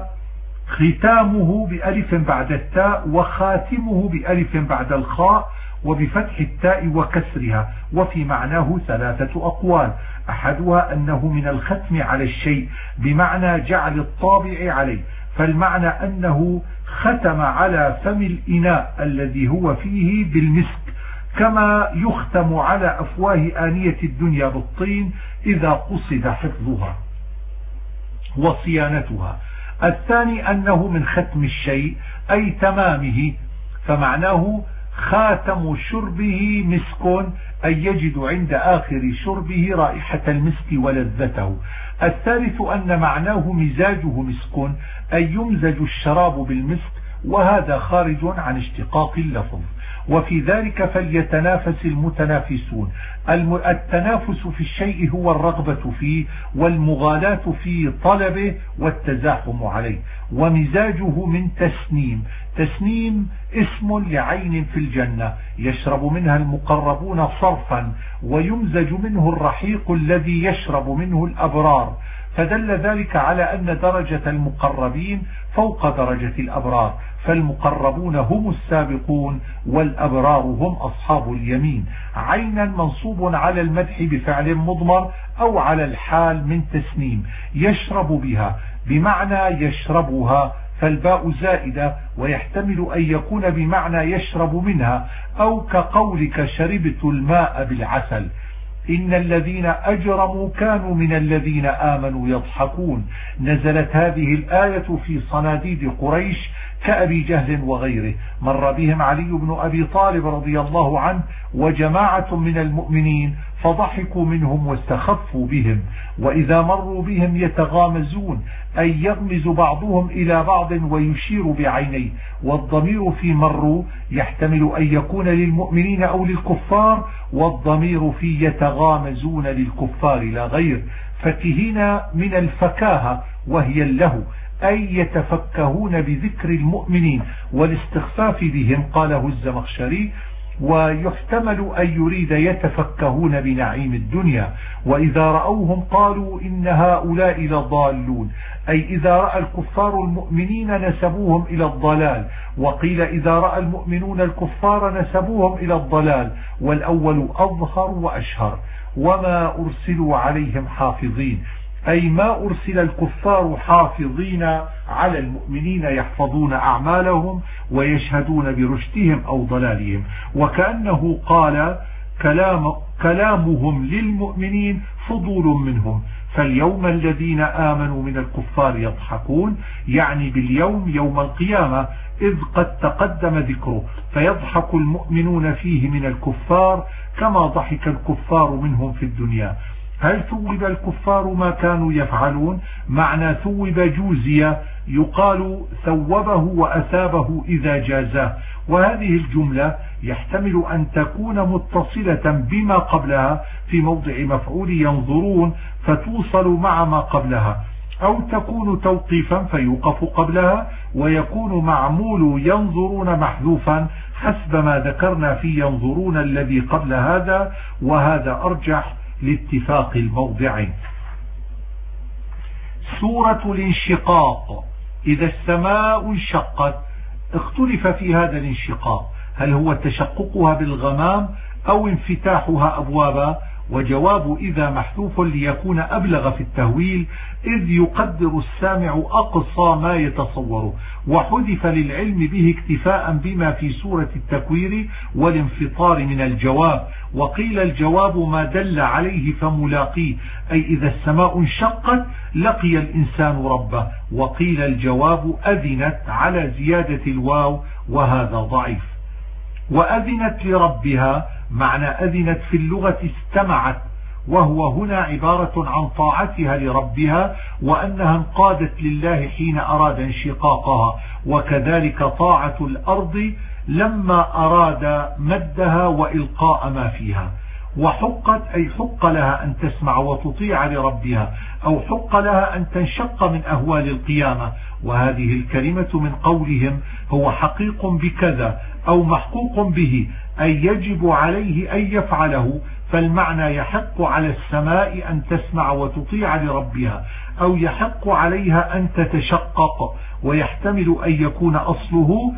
ختامه بألف بعد التاء، وخاتمه بألف بعد الخاء، وبفتح التاء وكسرها. وفي معناه ثلاثة أقوال، أحدها أنه من الختم على الشيء بمعنى جعل الطابع عليه، فالمعنى أنه ختم على فم الإناء الذي هو فيه بالمسك، كما يختم على أفواه آنية الدنيا بالطين إذا قصد حفظها وصيانتها. الثاني أنه من ختم الشيء أي تمامه، فمعناه خاتم شربه مسك أي يجد عند آخر شربه رائحة المسك ولذته. الثالث أن معناه مزاجه مسك أي يمزج الشراب بالمسك، وهذا خارج عن اشتقاق اللفظ. وفي ذلك فليتنافس المتنافسون. التنافس في الشيء هو الرغبة فيه والمغالاة في طلبه والتزاحم عليه. ومزاجه من تسنيم. تسنيم اسم لعين في الجنة يشرب منها المقربون صرفا، ويمزج منه الرحيق الذي يشرب منه الأبرار، فدل ذلك على أن درجة المقربين فوق درجة الأبرار، فالمقربون هم السابقون والأبرار هم أصحاب اليمين. عينا منصوب على المدح بفعل مضمر أو على الحال من تسنيم. يشرب بها بمعنى يشربها، فالباء زائدة، ويحتمل أن يكون بمعنى يشرب منها، أو كقولك شربت الماء بالعسل. إن الذين أجرموا كانوا من الذين آمنوا يضحكون. نزلت هذه الآية في صناديد قريش كأبي جهل وغيره. مر بهم علي بن أبي طالب رضي الله عنه وجماعة من المؤمنين فضحكوا منهم واستخفوا بهم. وإذا مروا بهم يتغامزون، أي يغمز بعضهم إلى بعض ويشير بعينيه. والضمير في مروا يحتمل أن يكون للمؤمنين أو للكفار، والضمير في يتغامزون للكفار لا غير. فكهين من الفكاهة وهي اللهو، أي يتفكهون بذكر المؤمنين والاستخفاف بهم، قاله الزمخشري. ويحتمل أن يريد يتفكهون بنعيم الدنيا. وإذا رأوهم قالوا إن هؤلاء لضالون، أي إذا رأى الكفار المؤمنين نسبوهم إلى الضلال، وقيل إذا رأى المؤمنون الكفار نسبوهم إلى الضلال، والأول أظهر وأشهر. وما أرسلوا عليهم حافظين، أي ما أرسل الكفار حافظين على المؤمنين يحفظون أعمالهم ويشهدون برشدهم أو ضلالهم. وكأنه قال كلامهم للمؤمنين فضول منهم. فاليوم الذين آمنوا من الكفار يضحكون، يعني باليوم يوم القيامة، إذ قد تقدم ذكره، فيضحك المؤمنون فيه من الكفار كما ضحك الكفار منهم في الدنيا. هل ثوب الكفار ما كانوا يفعلون؟ معنى ثوب جوزية، يقال ثوبه وأثابه إذا جازاه. وهذه الجملة يحتمل أن تكون متصلة بما قبلها في موضع مفعول ينظرون فتوصل مع ما قبلها، أو تكون توقيفا فيوقف قبلها، ويكون معمول ينظرون محذوفا حسب ما ذكرنا في ينظرون الذي قبل هذا، وهذا أرجح لاتفاق الموضعين. سورة الانشقاق. إذا السماء انشقت، اختلف في هذا الانشقاق، هل هو تشققها بالغمام أو انفتاحها أبوابا؟ وجواب إذا محذوف ليكون أبلغ في التهويل، إذ يقدر السامع أقصى ما يتصوره، وحذف للعلم به اكتفاء بما في سورة التكوير والانفطار من الجواب. وقيل الجواب ما دل عليه فملاقيه، أي إذا السماء انشقت لقي الإنسان ربه. وقيل الجواب أذنت على زيادة الواو، وهذا ضعيف. وأذنت لربها معنى أذنت في اللغة استمعت، وهو هنا عبارة عن طاعتها لربها، وأنها انقادت لله حين أراد انشقاقها، وكذلك طاعة الأرض لما أراد مدها وإلقاء ما فيها. وحقت أي حق لها أن تسمع وتطيع لربها، أو حق لها أن تنشق من أهوال القيامة. وهذه الكلمة من قولهم هو حقيق بكذا أو محقوق به، أي يجب عليه أن يفعله. فالمعنى يحق على السماء أن تسمع وتطيع لربها، أو يحق عليها أن تتشقق. ويحتمل أن يكون أصله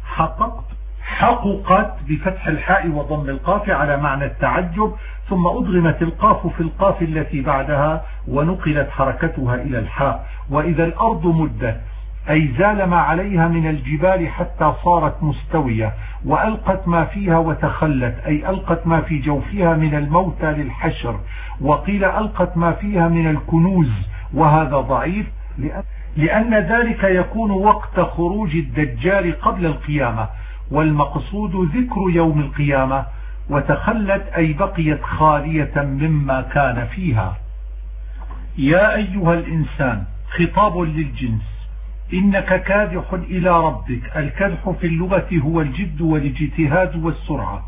حققت بفتح الحاء وضم القاف على معنى التعجب، ثم أضغمت القاف في القاف التي بعدها ونقلت حركتها إلى الحاء. وإذا الأرض مدت أي زال ما عليها من الجبال حتى صارت مستوية، وألقت ما فيها وتخلت أي ألقت ما في جوفها من الموتى للحشر. وقيل ألقت ما فيها من الكنوز، وهذا ضعيف لأن ذلك يكون وقت خروج الدجال قبل القيامة، والمقصود ذكر يوم القيامة. وتخلت أي بقيت خالية مما كان فيها. يا أيها الإنسان خطاب للجنس، إنك كادح إلى ربك. الكدح في اللغة هو الجد والاجتهاد والسرعة،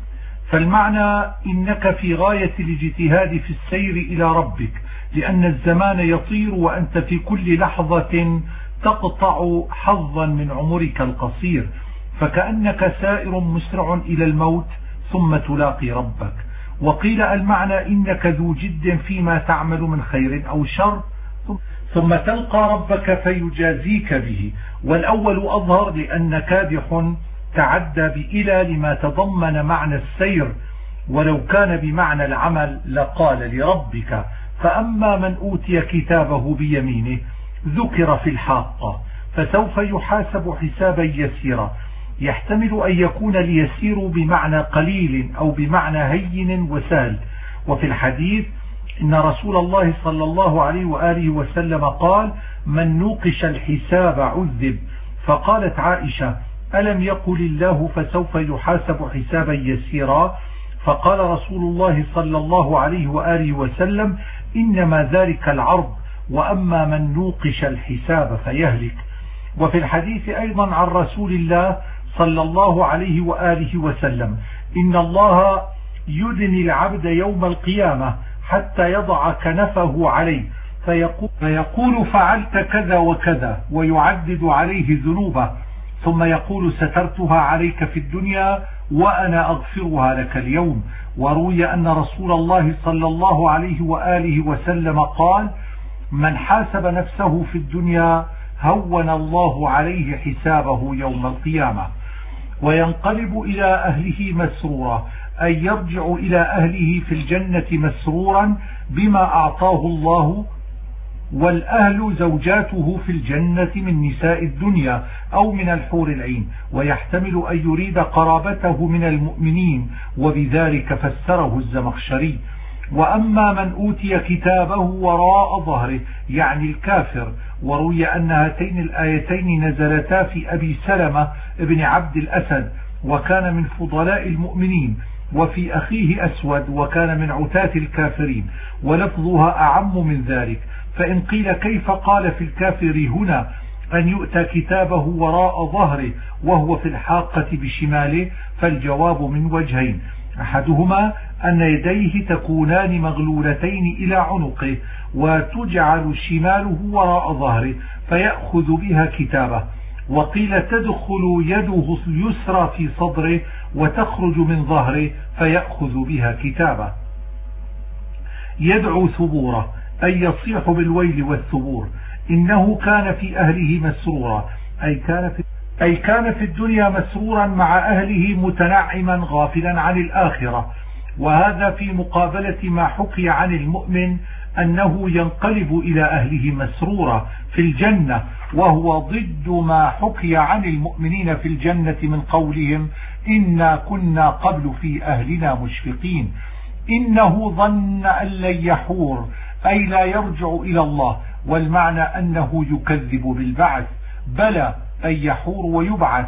فالمعنى إنك في غاية الاجتهاد في السير إلى ربك، لأن الزمان يطير وأنت في كل لحظة تقطع حظا من عمرك القصير، فكأنك سائر مسرع إلى الموت ثم تلاقي ربك. وقيل المعنى إنك ذو جد فيما تعمل من خير أو شر ثم تلقى ربك فيجازيك به. والأول أظهر لأن كادح تعدى بإلى لما تضمن معنى السير، ولو كان بمعنى العمل لقال لربك. فأما من أوتي كتابه بيمينه ذكر في الحاقة فسوف يحاسب حسابا يسيرا، يحتمل أن يكون اليسير بمعنى قليل أو بمعنى هين وسهل. وفي الحديث إن رسول الله صلى الله عليه وآله وسلم قال: من نوقش الحساب عذب. فقالت عائشة: ألم يقل الله فسوف يحاسب حسابا يسيرا؟ فقال رسول الله صلى الله عليه وآله وسلم: إنما ذلك العرض، وأما من نوقش الحساب فيهلك. وفي الحديث أيضا عن رسول الله صلى الله عليه وآله وسلم: إن الله يدني العبد يوم القيامة حتى يضع كنفه عليه فيقول فعلت كذا وكذا، ويعدد عليه ذنوبه، ثم يقول سترتها عليك في الدنيا وأنا أغفرها لك اليوم. وروي أن رسول الله صلى الله عليه وآله وسلم قال: من حاسب نفسه في الدنيا هون الله عليه حسابه يوم القيامة. وينقلب إلى أهله مسرورا، أي يرجع إلى أهله في الجنة مسرورا بما أعطاه الله، والأهل زوجاته في الجنة من نساء الدنيا أو من الحور العين، ويحتمل أن يريد قرابته من المؤمنين، وبذلك فسره الزمخشري. وأما من أوتي كتابه وراء ظهره يعني الكافر. وروي أن هاتين الآيتين نزلتا في أبي سلمة ابن عبد الأسد، وكان من فضلاء المؤمنين، وفي أخيه أسود، وكان من عتاة الكافرين، ولفظها أعم من ذلك. فإن قيل كيف قال في الكافر هنا أن يؤتى كتابه وراء ظهره وهو في الحاقة بشماله؟ فالجواب من وجهين: أحدهما أن يديه تكونان مغلولتين إلى عنقه، وتجعل شماله وراء ظهره فيأخذ بها كتابه. وقيل تدخل يده اليسرى في صدره وتخرج من ظهره فيأخذ بها كتابه. يدعو ثبورا، أي يصيح بالويل والثبور. إنه كان في أهله مسرورا، أي كان في الدنيا مسرورا مع أهله متنعما غافلا عن الآخرة. وهذا في مقابلة ما حكي عن المؤمن أنه ينقلب إلى أهله مسرورا في الجنة، وهو ضد ما حكي عن المؤمنين في الجنة من قولهم: إنا كنا قبل في أهلنا مشفقين. إنه ظن أن لن يحور، أي لا يرجع إلى الله، والمعنى أنه يكذب بالبعث. بلى، أي يحور ويبعث.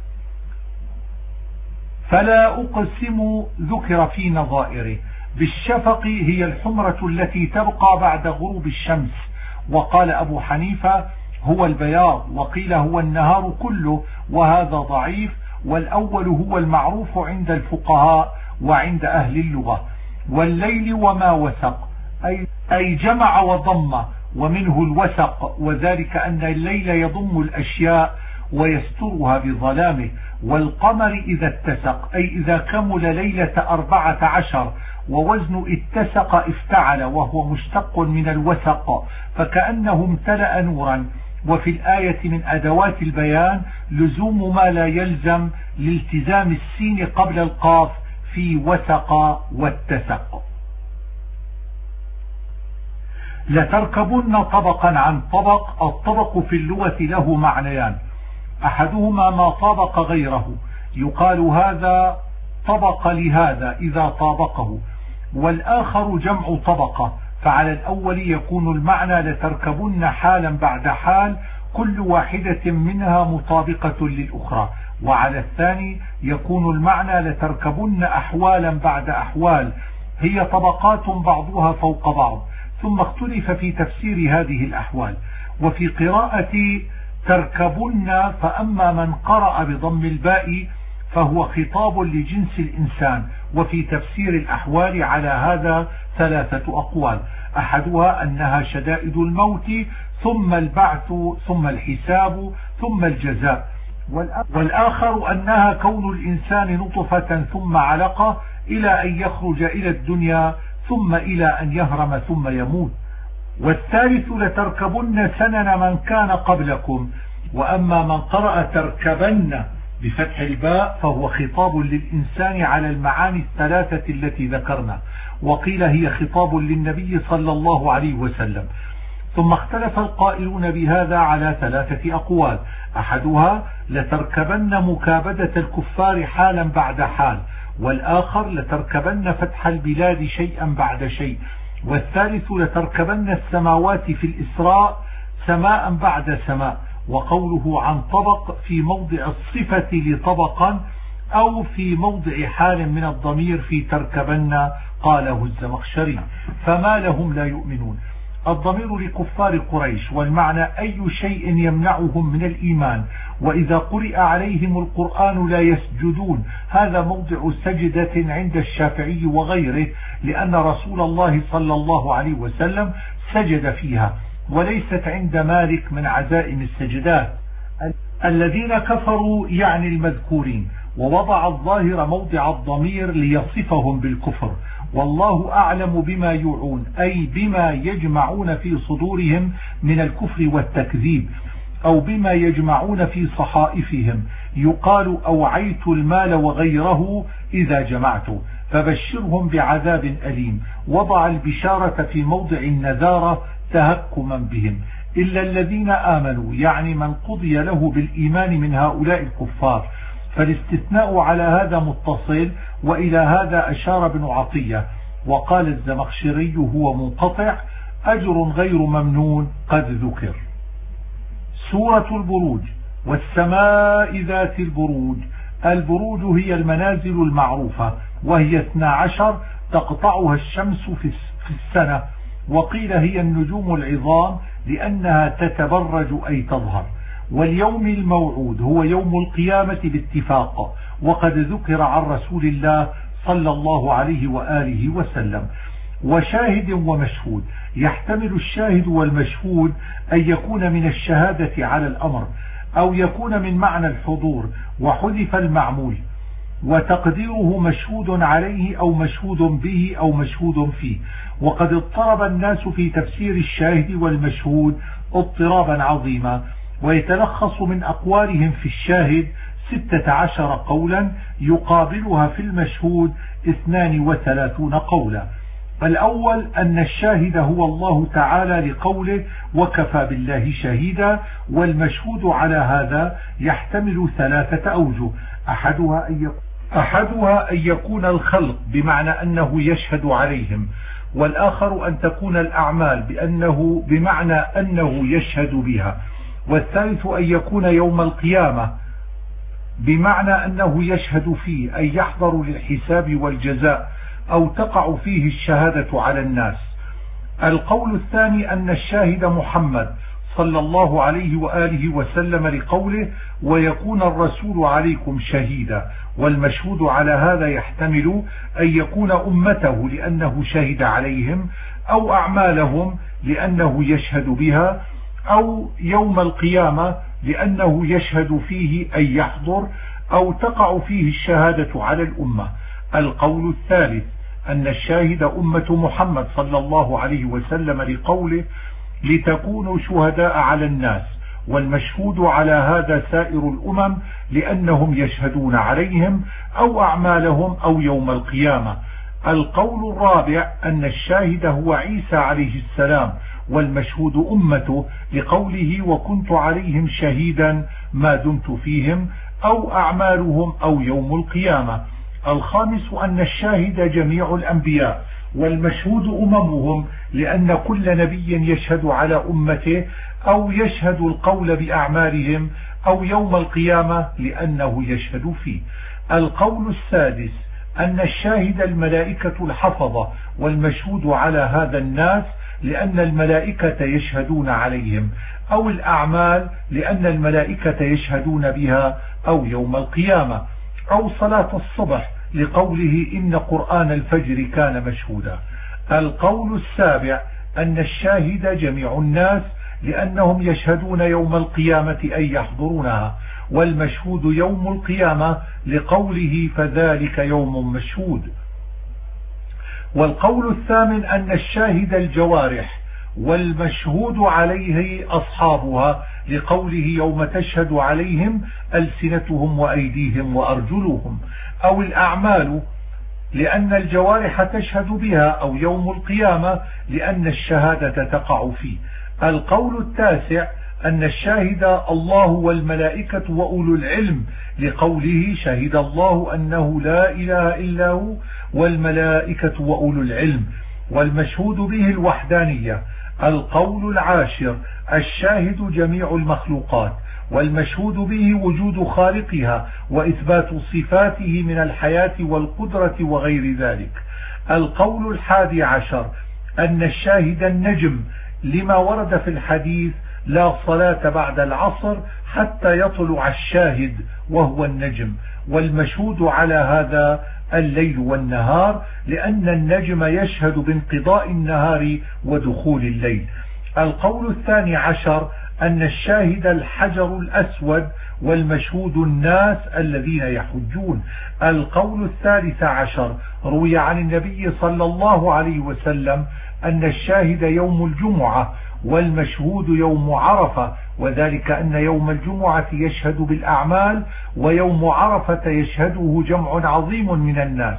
فلا أقسم ذكر في نظائره. بالشفق هي الحمرة التي تبقى بعد غروب الشمس، وقال أبو حنيفة هو البياض، وقيل هو النهار كله، وهذا ضعيف. والأول هو المعروف عند الفقهاء وعند أهل اللغة. والليل وما وسق، أي جمع وضم، ومنه الوسق، وذلك أن الليل يضم الأشياء ويسترها بظلامه. والقمر إذا اتسق، أي إذا كمل ليلة 14، ووزن اتسق افتعل، وهو مشتق من الوسق، فكأنه امتلأ نورا. وفي الآية من أدوات البيان لزوم ما لا يلزم لالتزام السين قبل القاف في وسق واتسق. لتركبن طبقا عن طبق. الطبق في اللغة له معنيان: أحدهما ما طابق غيره، يقال هذا طبق لهذا إذا طابقه، والآخر جمع طبقة. فعلى الأول يكون المعنى لتركبن حالا بعد حال، كل واحدة منها مطابقة للأخرى. وعلى الثاني يكون المعنى لتركبن أحوالا بعد أحوال، هي طبقات بعضها فوق بعض. ثم اختلف في تفسير هذه الأحوال. وفي قراءة تركبن، فأما من قرأ بضم الباء فهو خطاب لجنس الإنسان. وفي تفسير الأحوال على هذا 3 أقوال، أحدها أنها شدائد الموت ثم البعث ثم الحساب ثم الجزاء، والآخر أنها كون الإنسان نطفة ثم علقة إلى أن يخرج إلى الدنيا ثم إلى أن يهرم ثم يموت. والثالث لتركبن سنن من كان قبلكم. وأما من قرأ تركبن بفتح الباء فهو خطاب للإنسان على المعاني 3 التي ذكرنا، وقيل هي خطاب للنبي صلى الله عليه وسلم. ثم اختلف القائلون بهذا على 3 أقوال، أحدها لتركبن مكابدة الكفار حالا بعد حال، والآخر لتركبن فتح البلاد شيئا بعد شيء، والثالث لتركبن السماوات في الإسراء سماء بعد سماء. وقوله عن طبق في موضع الصفة لطبقا أو في موضع حال من الضمير في تركبن قاله الزمخشري. فما لهم لا يؤمنون، الضمير لكفار قريش، والمعنى أي شيء يمنعهم من الإيمان. وإذا قرئ عليهم القرآن لا يسجدون، هذا موضع سجدة عند الشافعي وغيره، لأن رسول الله صلى الله عليه وسلم سجد فيها، وليست عند مالك من عزائم السجدات. الذين كفروا يعني المذكورين، ووضع الظاهر موضع الضمير ليصفهم بالكفر. والله أعلم بما يوعون، أي بما يجمعون في صدورهم من الكفر والتكذيب، أو بما يجمعون في صحائفهم. يقال أوعيت المال وغيره إذا جمعته، فبشرهم بعذاب أليم. وضع البشارة في موضع النذارة تهكما بهم، إلا الذين آمنوا، يعني من قضي له بالإيمان من هؤلاء الكفار. فالاستثناء على هذا متصل، وإلى هذا أشار ابن عطية. وقال الزمخشري هو منقطع، أجر غير ممنون قد ذكر. سورة البروج. والسماء ذات البروج. البروج هي المنازل المعروفة، وهي 12 تقطعها الشمس في السنة. وقيل هي النجوم العظام لأنها تتبرج أي تظهر. واليوم الموعود هو يوم القيامة باتفاق، وقد ذكر عن رسول الله صلى الله عليه وآله وسلم. وشاهد ومشهود، يحتمل الشاهد والمشهود أن يكون من الشهادة على الأمر، أو يكون من معنى الحضور، وحذف المعمول، وتقديره مشهود عليه أو مشهود به أو مشهود فيه. وقد اضطرب الناس في تفسير الشاهد والمشهود اضطرابا عظيما، ويتلخص من أقوالهم في الشاهد 16 قولا، يقابلها في المشهود 32 قولا. الأول أن الشاهد هو الله تعالى لقوله وكفى بالله شهيدا. والمشهود على هذا يحتمل 3 أوجه، أحدها أن يكون الخلق بمعنى أنه يشهد عليهم، والآخر أن تكون الأعمال بمعنى أنه يشهد بها، والثالث أن يكون يوم القيامة بمعنى أنه يشهد فيه، أي يحضر للحساب والجزاء، أو تقع فيه الشهادة على الناس. القول الثاني أن الشاهد محمد صلى الله عليه وآله وسلم لقوله ويكون الرسول عليكم شهيدا. والمشهود على هذا يحتمل أن يكون أمته لأنه شهد عليهم، أو أعمالهم لأنه يشهد بها، أو يوم القيامة لأنه يشهد فيه أي يحضر، أو تقع فيه الشهادة على الأمة. القول الثالث أن الشاهد أمة محمد صلى الله عليه وسلم لقوله لتكونوا شهداء على الناس. والمشهود على هذا سائر الأمم لأنهم يشهدون عليهم، أو أعمالهم، أو يوم القيامة. القول الرابع أن الشاهد هو عيسى عليه السلام، والمشهود أمته لقوله وكنت عليهم شهيدا ما دمت فيهم، أو أعمالهم، أو يوم القيامة. الخامس أن الشاهد جميع الأنبياء، والمشهود أممهم لأن كل نبي يشهد على أمته، أو يشهد القول بأعمالهم، أو يوم القيامة لأنه يشهد فيه. القول السادس أن الشاهد الملائكة الحفظة، والمشهود على هذا الناس لأن الملائكة يشهدون عليهم، أو الأعمال لأن الملائكة يشهدون بها، أو يوم القيامة، أو صلاة الصبح لقوله إن قرآن الفجر كان مشهودا. القول السابع أن الشاهد جميع الناس لأنهم يشهدون يوم القيامة أي يحضرونها، والمشهود يوم القيامة لقوله فذلك يوم مشهود. والقول الثامن أن الشاهد الجوارح والمشهود عليه أصحابها لقوله يوم تشهد عليهم ألسنتهم وأيديهم وأرجلهم، أو الأعمال لأن الجوارح تشهد بها، أو يوم القيامة لأن الشهادة تقع فيه. القول التاسع أن الشاهد الله والملائكة وأولو العلم لقوله شهد الله أنه لا إله إلا هو والملائكة وأولو العلم، والمشهود به الوحدانية. القول العاشر الشاهد جميع المخلوقات، والمشهود به وجود خالقها وإثبات صفاته من الحياة والقدرة وغير ذلك. القول الحادي عشر أن الشاهد النجم لما ورد في الحديث لا صلاة بعد العصر حتى يطلع الشاهد وهو النجم، والمشهود على هذا الليل والنهار لأن النجم يشهد بانقضاء النهار ودخول الليل. القول الثاني عشر أن الشاهد الحجر الأسود، والمشهود الناس الذين يحجون. القول الثالث عشر روي عن النبي صلى الله عليه وسلم أن الشاهد يوم الجمعة والمشهود يوم عرفة، وذلك أن يوم الجمعة يشهد بالأعمال ويوم عرفة يشهده جمع عظيم من الناس.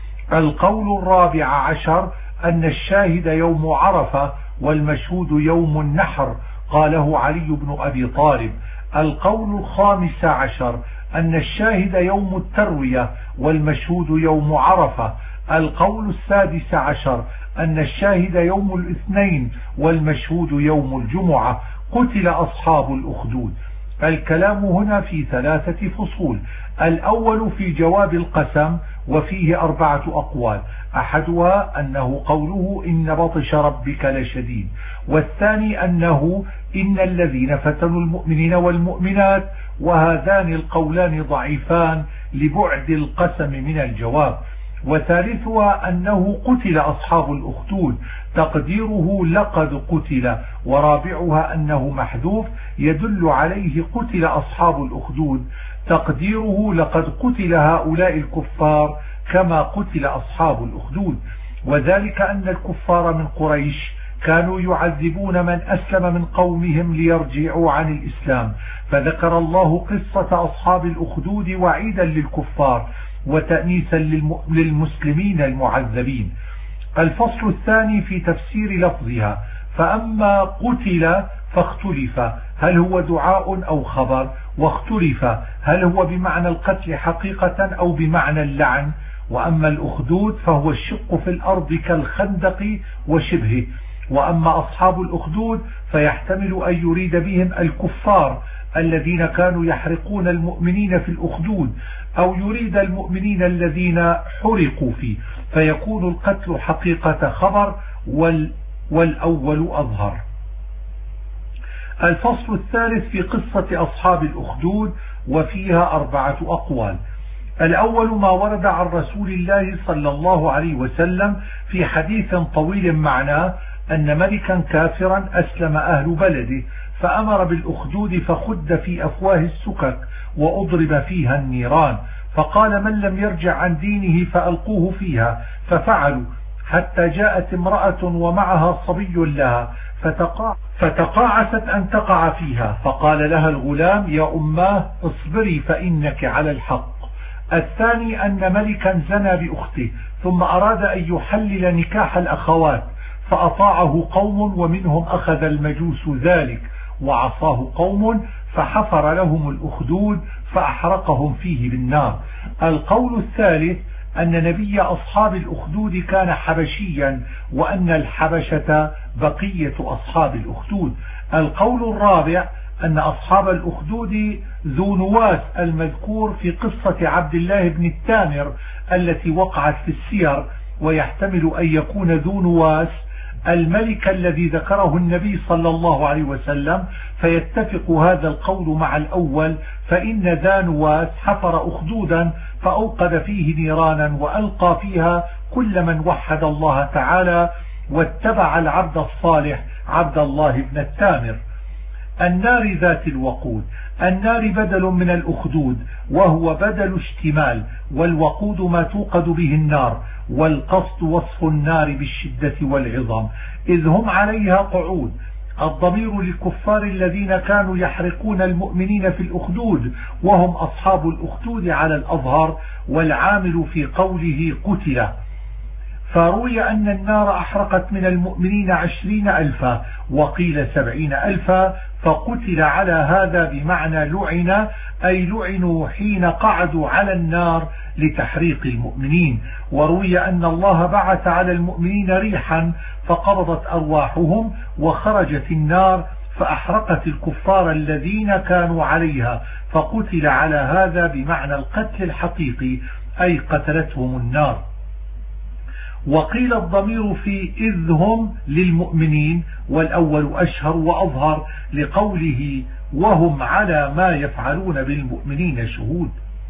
القول الرابع عشر أن الشاهد يوم عرفة والمشهود يوم النحر، قاله علي بن أبي طالب. القول الخامس عشر أن الشاهد يوم التروية والمشهود يوم عرفة. القول السادس عشر أن الشاهد يوم الاثنين والمشهود يوم الجمعة. قتل أصحاب الأخدود. الكلام هنا في ثلاثة فصول. الأول في جواب القسم وفيه 4 أقوال، أحدها أنه قوله إن بطش ربك لشديد، والثاني أنه إن الذين فتنوا المؤمنين والمؤمنات، وهذان القولان ضعيفان لبعد القسم من الجواب. وثالثها أنه قتل أصحاب الأخدود تقديره لقد قتل، ورابعها أنه محذوف يدل عليه قتل أصحاب الأخدود تقديره لقد قتل هؤلاء الكفار كما قتل أصحاب الأخدود. وذلك أن الكفار من قريش كانوا يعذبون من أسلم من قومهم ليرجعوا عن الإسلام، فذكر الله قصة أصحاب الأخدود وعيدا للكفار وتأنيسا للمسلمين المعذبين. الفصل الثاني في تفسير لفظها. فأما قتل فاختلف هل هو دعاء أو خبر، واختلف هل هو بمعنى القتل حقيقة أو بمعنى اللعن. وأما الأخدود فهو الشق في الأرض كالخندق وشبهه. وأما أصحاب الأخدود فيحتمل أن يريد بهم الكفار الذين كانوا يحرقون المؤمنين في الأخدود، أو يريد المؤمنين الذين حرقوا فيه، فيكون القتل حقيقة خبر والأول أظهر. الفصل الثالث في قصة أصحاب الأخدود وفيها 4 أقوال. الأول ما ورد عن رسول الله صلى الله عليه وسلم في حديث طويل معناه أن ملكا كافرا أسلم أهل بلده فأمر بالأخدود فخد في أفواه السكك وأضرب فيها النيران، فقال من لم يرجع عن دينه فألقوه فيها، ففعلوا حتى جاءت امرأة ومعها صبي لها فتقاعست أن تقع فيها، فقال لها الغلام يا أماه اصبري فإنك على الحق. الثاني أن ملكا زنى بأخته ثم أراد أن يحلل نكاح الأخوات فأطاعه قوم ومنهم أخذ المجوس ذلك وعصاه قوم فحفر لهم الأخدود فأحرقهم فيه بالنار. القول الثالث أن نبي أصحاب الأخدود كان حبشيا وأن الحبشة بقية أصحاب الأخدود. القول الرابع أن أصحاب الأخدود ذو نواس المذكور في قصة عبد الله بن التامر التي وقعت في السير، ويحتمل أن يكون ذو نواس الملك الذي ذكره النبي صلى الله عليه وسلم، فيتفق هذا القول مع الأول. فإن ذا نواس حفر أخدودا فأوقد فيه نيرانا وألقى فيها كل من وحد الله تعالى واتبع العبد الصالح عبد الله بن التامر. النار ذات الوقود. النار بدل من الأخدود وهو بدل اشتمال، والوقود ما توقد به النار، والقصد وصف النار بالشدة والعظم إذ هم عليها قعود. الضمير للكفار الذين كانوا يحرقون المؤمنين في الأخدود وهم أصحاب الأخدود على الأظهر، والعامل في قوله قتل. فروي أن النار أحرقت من المؤمنين 20,000 وقيل 70,000، فقتل على هذا بمعنى لعن، أي لعنوا حين قعدوا على النار لتحريق المؤمنين. وروي أن الله بعث على المؤمنين ريحا فقبضت أرواحهم وخرجت النار فأحرقت الكفار الذين كانوا عليها، فقتل على هذا بمعنى القتل الحقيقي، أي قتلتهم النار. وقيل الضمير في إذ هم للمؤمنين، والأول أشهر وأظهر لقوله وهم على ما يفعلون بالمؤمنين شهود.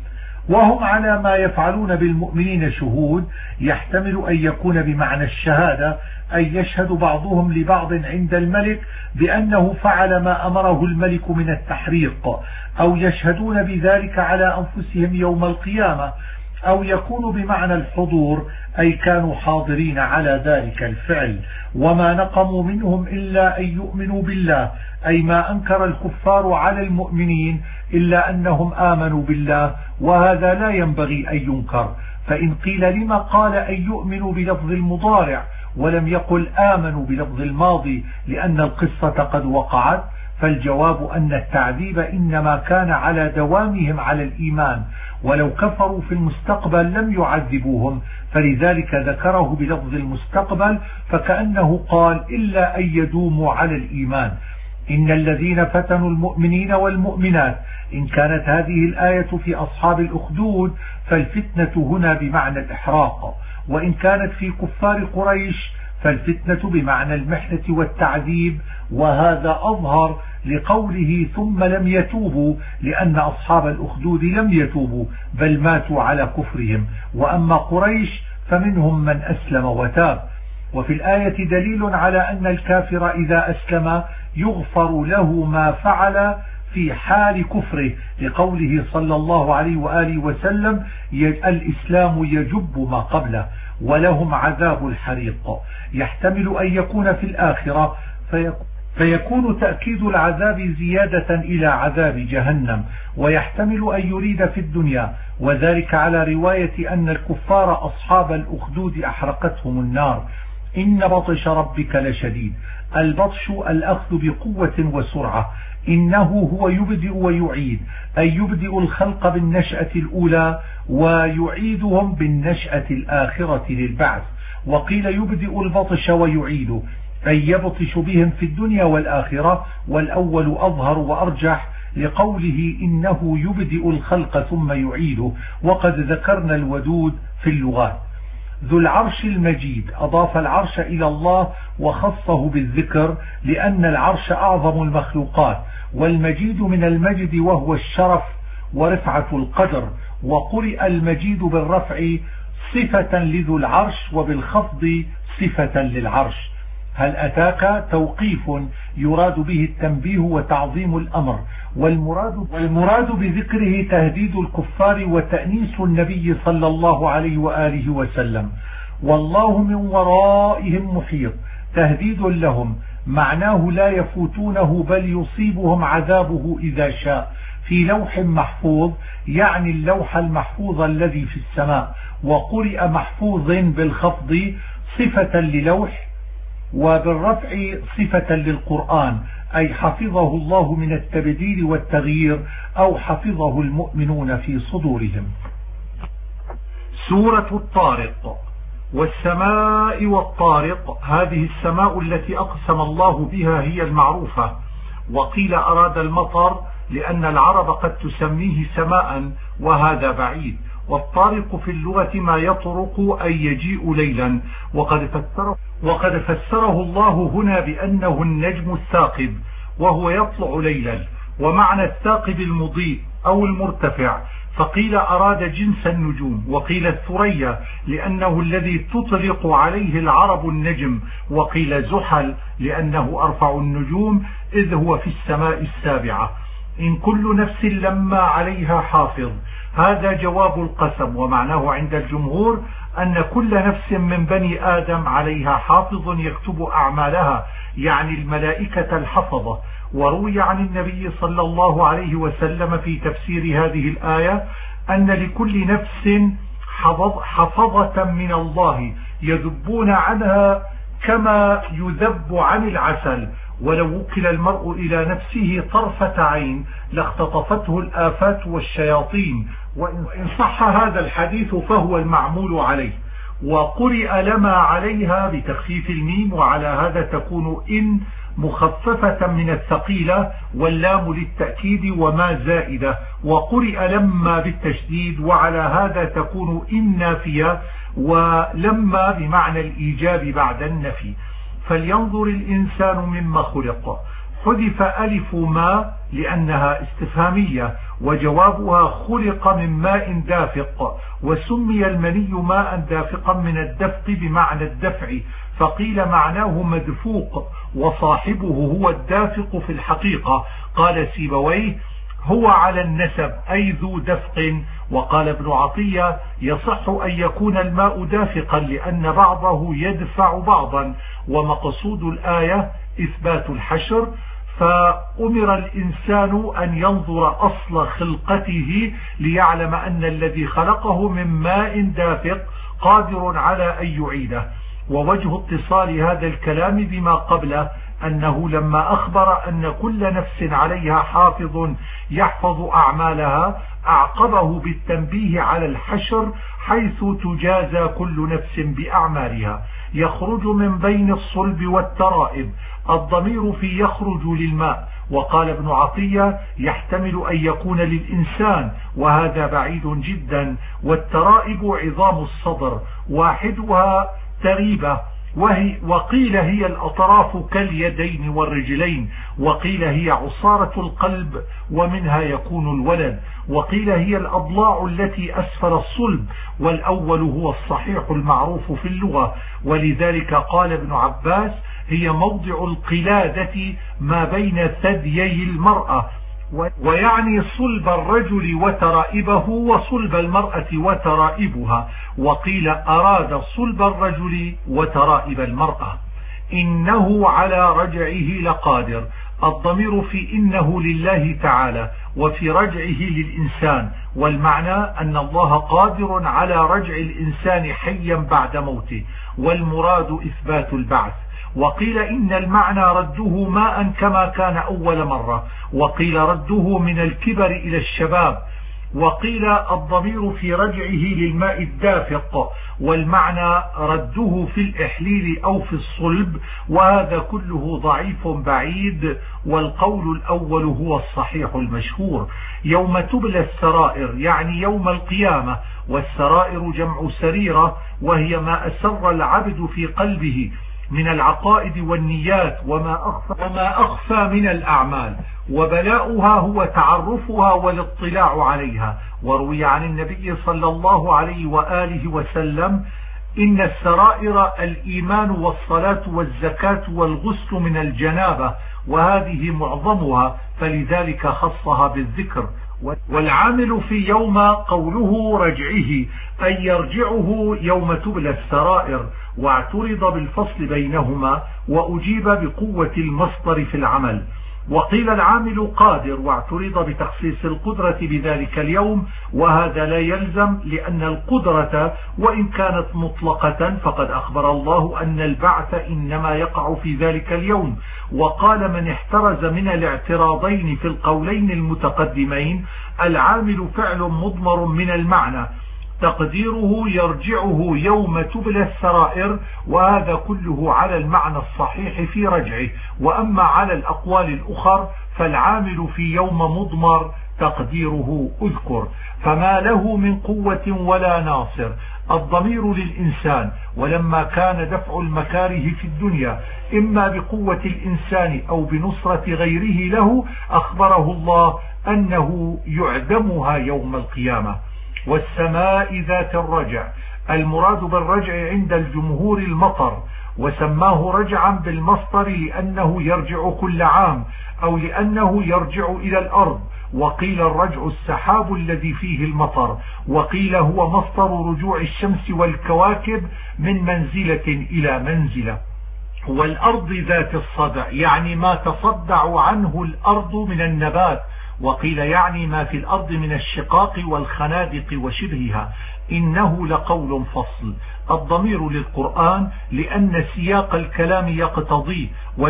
وهم على ما يفعلون بالمؤمنين شهود يحتمل أن يكون بمعنى الشهادة، أي يشهد بعضهم لبعض عند الملك بأنه فعل ما أمره الملك من التحريق، أو يشهدون بذلك على أنفسهم يوم القيامة، أو يكون بمعنى الحضور، أي كانوا حاضرين على ذلك الفعل. وما نقموا منهم إلا أن يؤمنوا بالله، أي ما أنكر الكفار على المؤمنين إلا أنهم آمنوا بالله، وهذا لا ينبغي أن ينكر. فإن قيل لما قال أن يؤمنوا بلفظ المضارع ولم يقل آمنوا بلفظ الماضي لأن القصة قد وقعت، فالجواب أن التعذيب إنما كان على دوامهم على الإيمان، ولو كفروا في المستقبل لم يعذبوهم، فلذلك ذكره بلفظ المستقبل، فكأنه قال إلا أن يدوموا على الإيمان. إن الذين فتنوا المؤمنين والمؤمنات. إن كانت هذه الآية في أصحاب الأخدود فالفتنة هنا بمعنى الإحراق، وإن كانت في كفار قريش فالفتنة بمعنى المحنة والتعذيب، وهذا أظهر لقوله ثم لم يتوبوا، لأن أصحاب الأخدود لم يتوبوا بل ماتوا على كفرهم، وأما قريش فمنهم من أسلم وتاب. وفي الآية دليل على أن الكافر إذا أسلم يغفر له ما فعل في حال كفره، لقوله صلى الله عليه وآله وسلم الإسلام يجب ما قبله. ولهم عذاب الحريق. يحتمل أن يكون في الآخرة فيكون تأكيد العذاب زيادة إلى عذاب جهنم، ويحتمل أن يريد في الدنيا، وذلك على رواية أن الكفار أصحاب الأخدود أحرقتهم النار. إن بطش ربك لشديد. البطش الأخذ بقوة وسرعة. إنه هو يبدئ ويعيد، أي يبدئ الخلق بالنشأة الأولى ويعيدهم بالنشأة الآخرة للبعث. وقيل يبدئ البطش ويعيد، أي يبطش بهم في الدنيا والآخرة، والأول أظهر وأرجح لقوله إنه يبدئ الخلق ثم يعيده، وقد ذكرنا الودود في اللغات. ذو العرش المجيد. أضاف العرش إلى الله وخصه بالذكر لأن العرش أعظم المخلوقات، والمجيد من المجد وهو الشرف ورفعة القدر. وقرئ المجيد بالرفع صفة لذو العرش وبالخفض صفة للعرش. هل أتاك توقيف يراد به التنبيه وتعظيم الأمر، والمراد بذكره تهديد الكفار وتأنيس النبي صلى الله عليه وآله وسلم. والله من ورائهم محيط، تهديد لهم، معناه لا يفوتونه بل يصيبهم عذابه إذا شاء في لوح محفوظ، يعني اللوح المحفوظ الذي في السماء. وقرئ محفوظ بالخفض صفة للوح، وبالرفع صفة للقرآن، أي حفظه الله من التبديل والتغيير، أو حفظه المؤمنون في صدورهم. سورة الطارق. والسماء والطارق. هذه السماء التي أقسم الله بها هي المعروفة، وقيل أراد المطر لأن العرب قد تسميه سماء وهذا بعيد، والطارق في اللغة ما يطرق أي يجيء ليلا، وقد فسره الله هنا بأنه النجم الثاقب وهو يطلع ليلا، ومعنى الثاقب المضيء أو المرتفع، فقيل أراد جنس النجوم، وقيل الثريا لأنه الذي تطلق عليه العرب النجم، وقيل زحل لأنه أرفع النجوم إذ هو في السماء السابعة. إن كل نفس لما عليها حافظ، هذا جواب القسم، ومعناه عند الجمهور أن كل نفس من بني آدم عليها حافظ يكتب أعمالها، يعني الملائكة الحفظة. وروي عن النبي صلى الله عليه وسلم في تفسير هذه الآية أن لكل نفس حفظة من الله يذبون عنها كما يذب عن العسل، ولو وكل المرء إلى نفسه طرفة عين لاختطفته الآفات والشياطين. وإن صح هذا الحديث فهو المعمول عليه. وقرئ لما عليها بتخفيف الميم، وعلى هذا تكون إن مخففة من الثقيلة، واللام للتأكيد وما زائدة، وقرئ لما بالتشديد، وعلى هذا تكون إن نافية، ولما بمعنى الإيجاب بعد النفي. فلينظر الإنسان مما خلق، حذف ألف ما لأنها استفهامية، وجوابها خلق من ماء دافق، وسمي المني ماء دافقا من الدفق بمعنى الدفع، فقيل معناه مدفوق، وصاحبه هو الدافق في الحقيقة. قال سيبويه هو على النسب أي ذو دفق. وقال ابن عطية يصح أن يكون الماء دافقا لأن بعضه يدفع بعضا، ومقصود الآية إثبات الحشر، فأمر الإنسان أن ينظر أصل خلقته ليعلم أن الذي خلقه من ماء دافق قادر على أن يعيده. ووجه اتصال هذا الكلام بما قبله أنه لما أخبر أن كل نفس عليها حافظ يحفظ أعمالها أعقبه بالتنبيه على الحشر، حيث تجازى كل نفس بأعمالها. يخرج من بين الصلب والترائب، الضمير في يخرج للماء. وقال ابن عطية يحتمل أن يكون للإنسان، وهذا بعيد جدا. والترائب عظام الصدر، واحدها تريبة، وقيل هي الأطراف كاليدين والرجلين، وقيل هي عصارة القلب ومنها يكون الولد، وقيل هي الأضلاع التي أسفل الصلب، والأول هو الصحيح المعروف في اللغة. ولذلك قال ابن عباس هي موضع القلادة ما بين ثديي المرأة، ويعني صلب الرجل وترائبه وصلب المرأة وترائبها. وقيل أراد صلب الرجل وترائب المرأة. إنه على رجعه لقادر، الضمير في إنه لله تعالى، وفي رجعه للإنسان، والمعنى أن الله قادر على رجع الإنسان حيا بعد موته، والمراد إثبات البعث. وقيل إن المعنى رده ماء كما كان أول مرة، وقيل رده من الكبر إلى الشباب، وقيل الضمير في رجعه للماء الدافق، والمعنى رده في الإحليل أو في الصلب، وهذا كله ضعيف بعيد، والقول الأول هو الصحيح المشهور. يوم تبلى السرائر يعني يوم القيامة، والسرائر جمع سريرة، وهي ما أسر العبد في قلبه من العقائد والنيات وما أخفى من الأعمال، وبلاؤها هو تعرفها والاطلاع عليها. وروي عن النبي صلى الله عليه وآله وسلم إن السرائر الإيمان والصلاة والزكاة والغسل من الجنابة، وهذه معظمها، فلذلك خصها بالذكر. والعامل في يوم قوله رجعه أي يرجعه يوم تبلى السرائر، واعترض بالفصل بينهما، وأجيب بقوة المصدر في العمل. وقيل العامل قادر، واعترض بتخصيص القدرة بذلك اليوم، وهذا لا يلزم، لأن القدرة وإن كانت مطلقة فقد أخبر الله أن البعث إنما يقع في ذلك اليوم. وقال من احترز من الاعتراضين في القولين المتقدمين العامل فعل مضمر من المعنى، تقديره يرجعه يوم تبلى السرائر، وهذا كله على المعنى الصحيح في رجعه. وأما على الأقوال الأخر فالعامل في يوم مضمر تقديره اذكر، فما له من قوة ولا ناصر. الضمير للإنسان، ولما كان دفع المكاره في الدنيا إما بقوة الإنسان أو بنصرة غيره له، أخبره الله أنه يعدمها يوم القيامة. والسماء ذات الرجع، المراد بالرجع عند الجمهور المطر، وسماه رجعا بالمصدر لأنه يرجع كل عام أو لأنه يرجع إلى الأرض. وقيل الرجع السحاب الذي فيه المطر، وقيل هو مصدر رجوع الشمس والكواكب من منزلة إلى منزلة. والأرض ذات الصدع يعني ما تصدع عنه الأرض من النبات، وقيل يعني ما في الأرض من الشقاق والخنادق وشبهها. إنه لقول فصل. الضمير للقرآن لأن سياق الكلام يقتضيه،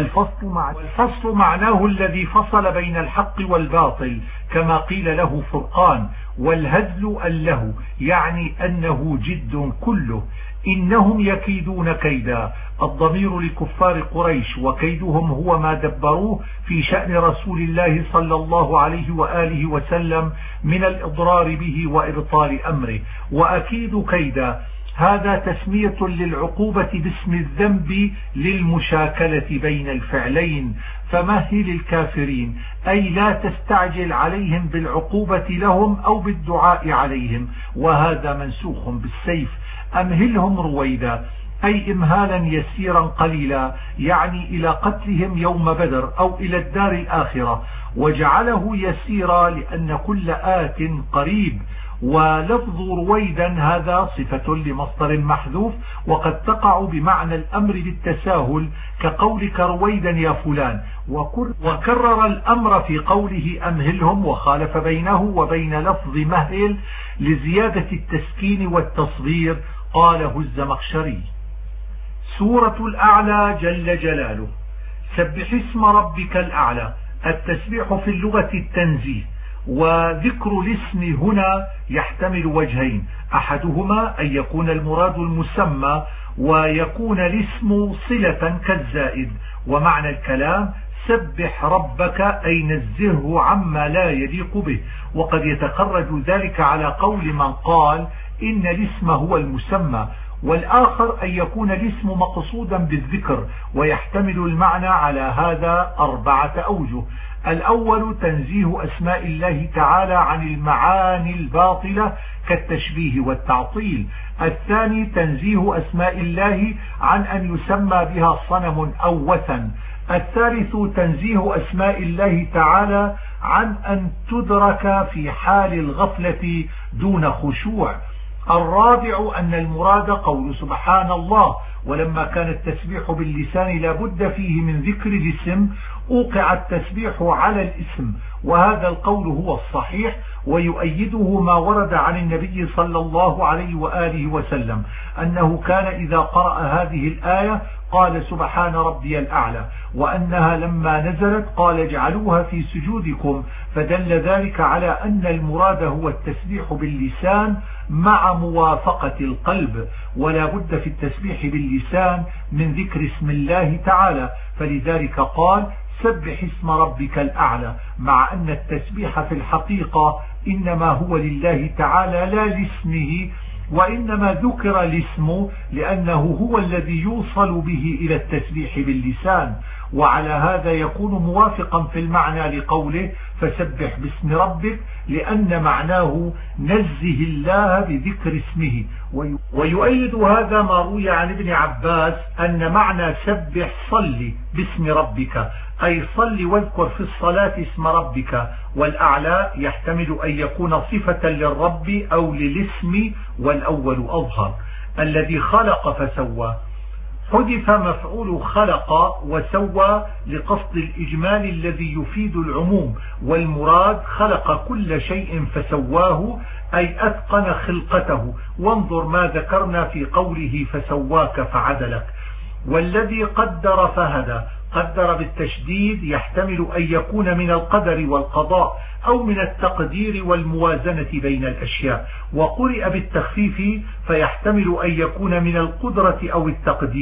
والفصل معناه الذي فصل بين الحق والباطل، كما قيل له فرقان. والهزل اللهو يعني أنه جد كله. إنهم يكيدون كيدا، الضمير لكفار قريش، وكيدهم هو ما دبروه في شأن رسول الله صلى الله عليه وآله وسلم من الإضرار به وإبطال أمره. وأكيد كيدا هذا تسمية للعقوبة باسم الذنب للمشاكلة بين الفعلين. فمهل الكافرين أي لا تستعجل عليهم بالعقوبة لهم أو بالدعاء عليهم، وهذا منسوخ بالسيف. أمهلهم رويدا أي إمهالا يسيرا قليلا، يعني إلى قتلهم يوم بدر أو إلى الدار الآخرة. وجعله يسيرا لأن كل آت قريب. ولفظ رويدا هذا صفة لمصدر محذوف، وقد تقع بمعنى الأمر بالتساهل كقولك رويدا يا فلان. وكرر الأمر في قوله أمهلهم، وخالف بينه وبين لفظ مهل لزيادة التسكين والتصغير، قاله الزمخشري. سورة الأعلى جل جلاله. سبح اسم ربك الأعلى. التسبيح في اللغة التنزيه، وذكر الاسم هنا يحتمل وجهين، أحدهما أن يكون المراد المسمى، ويكون الاسم صلة كالزائد. ومعنى الكلام سبح ربك أي نزهه عما لا يليق به. وقد يتخرج ذلك على قول من قال إن الاسم هو المسمى، والآخر أن يكون الاسم مقصودا بالذكر، ويحتمل المعنى على هذا 4 أوجه. الأول تنزيه أسماء الله تعالى عن المعاني الباطلة كالتشبيه والتعطيل. الثاني تنزيه أسماء الله عن أن يسمى بها صنم أو وثن. الثالث تنزيه أسماء الله تعالى عن أن تدرك في حال الغفلة دون خشوع. الرابع أن المراد قول سبحان الله، ولما كان التسبيح باللسان لا بد فيه من ذكر الاسم أوقع التسبيح على الاسم، وهذا القول هو الصحيح، ويؤيده ما ورد عن النبي صلى الله عليه وآله وسلم أنه كان إذا قرأ هذه الآية قال سبحان ربي الأعلى، وأنها لما نزلت قال اجعلوها في سجودكم، فدل ذلك على أن المراد هو التسبيح باللسان مع موافقة القلب، ولا بد في التسبيح باللسان من ذكر اسم الله تعالى، فلذلك قال سبح اسم ربك الأعلى، مع أن التسبيح في الحقيقة إنما هو لله تعالى لا لاسمه، وإنما ذكر الاسم لأنه هو الذي يوصل به إلى التسبيح باللسان. وعلى هذا يكون موافقا في المعنى لقوله فسبح باسم ربك، لأن معناه نزه الله بذكر اسمه. ويؤيد هذا ما روي عن ابن عباس أن معنى سبح صل باسم ربك، أي صل واذكر في الصلاة اسم ربك. والأعلى يحتمل أن يكون صفة للرب أو للاسم، والأول أظهر. الذي خلق فسوى، حذف مفعول خلق وسوى لقصد الإجمال الذي يفيد العموم، والمراد خلق كل شيء فسواه أي أتقن خلقته. وانظر ما ذكرنا في قوله فسواك فعدلك. والذي قدر فهدى، قدر بالتشديد يحتمل أن يكون من القدر والقضاء أو من التقدير والموازنة بين الأشياء، وقرئ بالتخفيف فيحتمل أن يكون من القدرة أو التقدير،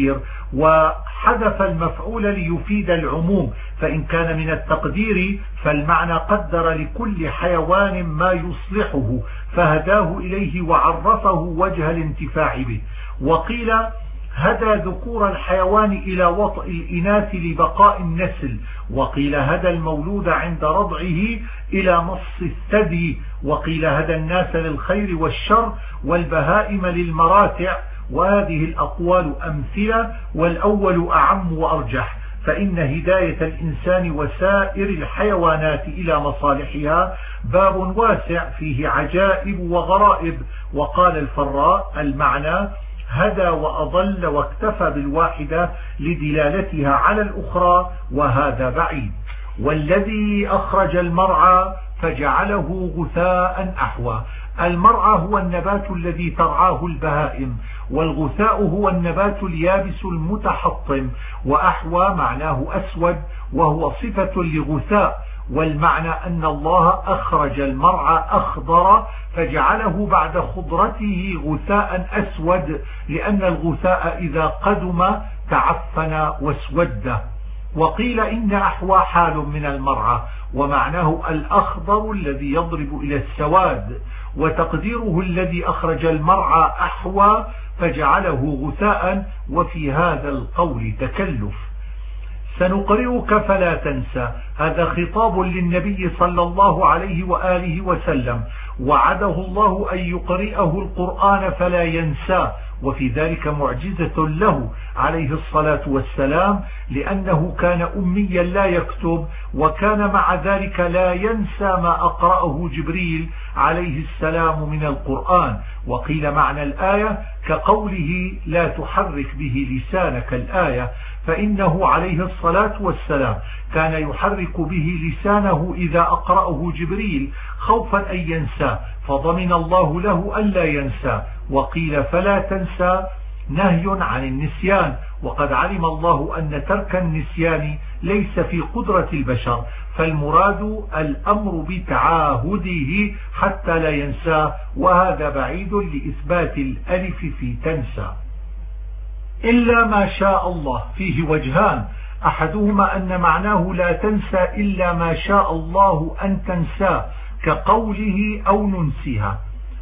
وحذف المفعول ليفيد العموم، فإن كان من التقدير فالمعنى قدر لكل حيوان ما يصلحه فهداه إليه وعرفه وجه الانتفاع به. وقيل هدى ذكور الحيوان إلى وطئ الإناث لبقاء النسل، وقيل هدى المولود عند رضعه إلى مص الثدي، وقيل هدى الناس للخير والشر والبهائم للمراتع. وهذه الأقوال أمثلة، والأول أعم وأرجح، فإن هداية الإنسان وسائر الحيوانات إلى مصالحها باب واسع فيه عجائب وغرائب. وقال الفراء المعنى هدى وأضل واكتفى بالواحدة لدلالتها على الأخرى، وهذا بعيد. والذي أخرج المرعى فجعله غثاء أحوى. المرعى هو النبات الذي ترعاه البهائم، والغثاء هو النبات اليابس المتحطم، وأحوى معناه أسود وهو صفة لغثاء. والمعنى أن الله أخرج المرعى أخضر فجعله بعد خضرته غثاء أسود، لأن الغثاء إذا قدم تعفن واسود. وقيل إن أحوى حال من المرعى، ومعناه الأخضر الذي يضرب إلى السواد، وتقديره الذي أخرج المرعى أحوى فجعله غثاء. وفي هذا القول تكلف. سنقرئك فلا تنسى، هذا خطاب للنبي صلى الله عليه وآله وسلم، وعده الله أن يقرئه القرآن فلا ينسى، وفي ذلك معجزة له عليه الصلاة والسلام، لأنه كان أميا لا يكتب، وكان مع ذلك لا ينسى ما أقرأه جبريل عليه السلام من القرآن. وقيل معنى الآية كقوله لا تحرك به لسانك الآية، فإنه عليه الصلاة والسلام كان يحرك به لسانه إذا أقرأه جبريل خوفا أن ينسى، فضمن الله له ألا ينسى. وقيل فلا تنسى نهي عن النسيان، وقد علم الله أن ترك النسيان ليس في قدرة البشر، فالمراد الأمر بتعاهده حتى لا ينسى، وهذا بعيد لإثبات الألف في تنسى. إلا ما شاء الله فيه وجهان، أحدهما أن معناه لا تنسى إلا ما شاء الله أن تنسى كقوله أو ننسيها،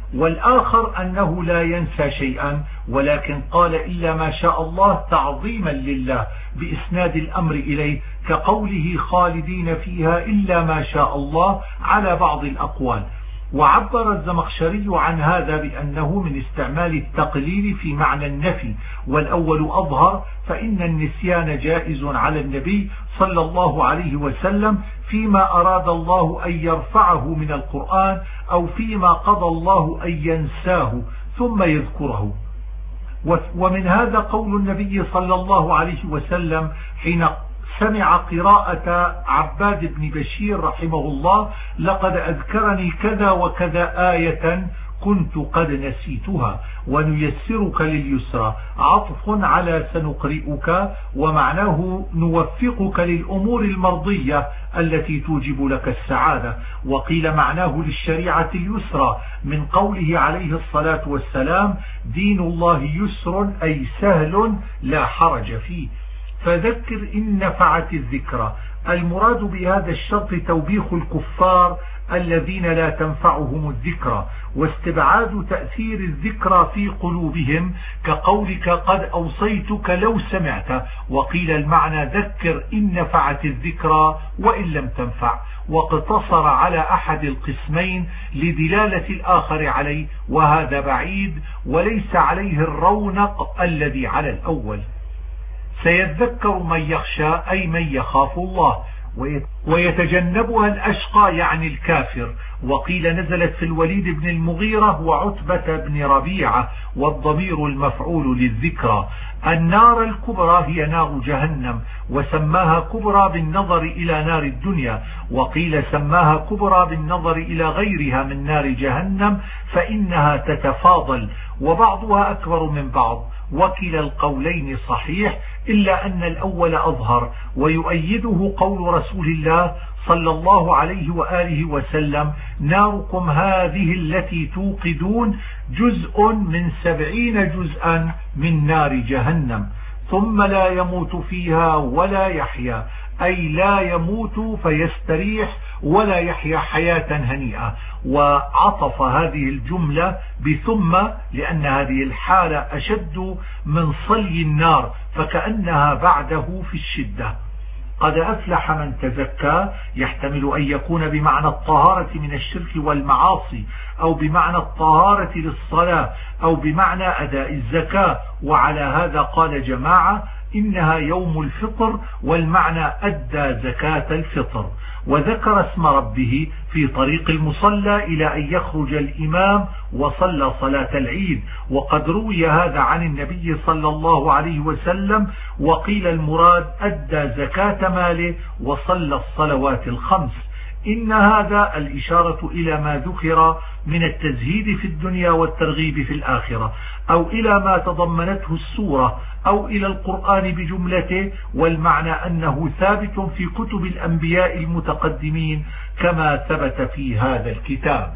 والآخر أنه لا ينسى شيئا، ولكن قال إلا ما شاء الله تعظيما لله بإسناد الأمر إليه كقوله خالدين فيها إلا ما شاء الله على بعض الأقوال. وعبر الزمخشري عن هذا بأنه من استعمال التقليل في معنى النفي، والأول أظهر، فإن النسيان جائز على النبي صلى الله عليه وسلم فيما أراد الله أن يرفعه من القرآن، أو فيما قضى الله أن ينساه ثم يذكره. ومن هذا قول النبي صلى الله عليه وسلم حين سمع قراءة عباد بن بشير رحمه الله لقد أذكرني كذا وكذا آية كنت قد نسيتها ونيسرك لليسرى، عطف على سنقرئك، ومعناه نوفقك للأمور المرضية التي توجب لك السعادة. وقيل معناه للشريعة اليسرى من قوله عليه الصلاة والسلام دين الله يسر أي سهل لا حرج فيه، فذكر إن نفعت الذكرى. المراد بهذا الشرط توبيخ الكفار الذين لا تنفعهم الذكرى، واستبعاد تأثير الذكرى في قلوبهم كقولك قد أوصيتك لو سمعت. وقيل المعنى ذكر إن نفعت الذكرى وإن لم تنفع، واقتصر على أحد القسمين لدلالة الآخر عليه، وهذا بعيد وليس عليه الرونق الذي على الأول. سيذكر من يخشى أي من يخاف الله، ويتجنبها الأشقى يعني الكافر. وقيل نزلت في الوليد بن المغيرة وعتبة بن ربيعة، والضمير المفعول للذكرى. النار الكبرى هي نار جهنم، وسماها كبرى بالنظر إلى نار الدنيا، وقيل سماها كبرى بالنظر إلى غيرها من نار جهنم فإنها تتفاضل وبعضها أكبر من بعض. وكلا القولين صحيح، إلا أن الأول أظهر، ويؤيده قول رسول الله صلى الله عليه وآله وسلم ناركم هذه التي توقدون جزء من 70 جزءا من نار جهنم. ثم لا يموت فيها ولا يحيا، أي لا يموت فيستريح ولا يحيا حياة هنيئة. وعطف هذه الجملة بثم لأن هذه الحالة أشد من صلي النار، فكأنها بعده في الشدة. قد أفلح من تزكى يحتمل أن يكون بمعنى الطهارة من الشرك والمعاصي، أو بمعنى الطهارة للصلاة، أو بمعنى أداء الزكاة. وعلى هذا قال جماعة إنها يوم الفطر، والمعنى أدى زكاة الفطر. وذكر اسم ربه في طريق المصلى إلى أن يخرج الإمام وصلى صلاة العيد، وقد روي هذا عن النبي صلى الله عليه وسلم. وقيل المراد أدى زكاة ماله وصلى الصلوات الخمس. إن هذا الإشارة إلى ما ذكر من التزهيد في الدنيا والترغيب في الآخرة، أو إلى ما تضمنته السورة، أو إلى القرآن بجملته، والمعنى أنه ثابت في كتب الأنبياء المتقدمين كما ثبت في هذا الكتاب.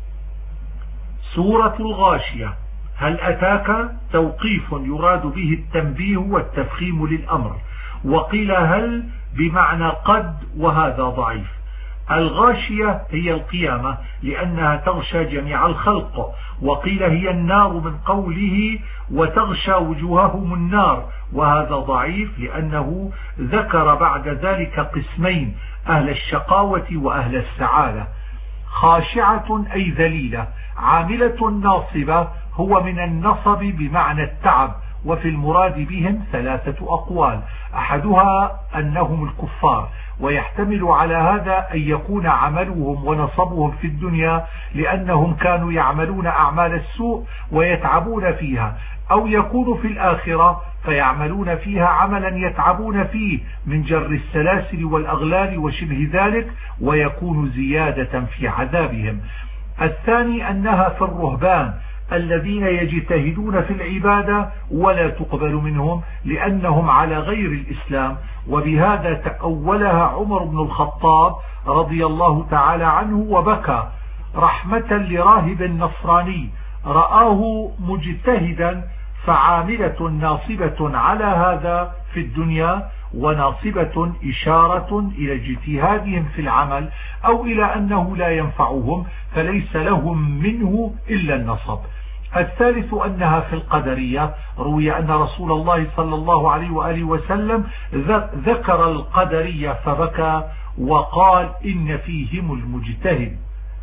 سورة الغاشية. هل أتاك توقيف يراد به التنبيه والتفخيم للأمر، وقيل هل بمعنى قد، وهذا ضعيف. الغاشية هي القيامة لأنها تغشى جميع الخلق، وقيل هي النار من قوله وتغشى وجوههم النار، وهذا ضعيف لأنه ذكر بعد ذلك قسمين: أهل الشقاوة وأهل السعادة. خاشعة أي ذليلة. عاملة ناصبة هو من النصب بمعنى التعب، وفي المراد بهم ثلاثة أقوال: أحدها أنهم الكفار، ويحتمل على هذا أن يكون عملهم ونصبهم في الدنيا لأنهم كانوا يعملون أعمال السوء ويتعبون فيها، أو يكون في الآخرة فيعملون فيها عملا يتعبون فيه من جر السلاسل والأغلال وشبه ذلك، ويكون زيادة في عذابهم. الثاني أنها في الرهبان الذين يجتهدون في العبادة ولا تقبل منهم لأنهم على غير الإسلام، وبهذا تأولها عمر بن الخطاب رضي الله تعالى عنه وبكى رحمة لراهب نصراني رآه مجتهدا، فعاملة ناصبة على هذا في الدنيا، وناصبة إشارة إلى اجتهادهم في العمل، أو إلى أنه لا ينفعهم فليس لهم منه إلا النصب. الثالث أنها في القدرية. روي أن رسول الله صلى الله عليه وآله وسلم ذكر القدرية فبكى وقال إن فيهم المجتهد.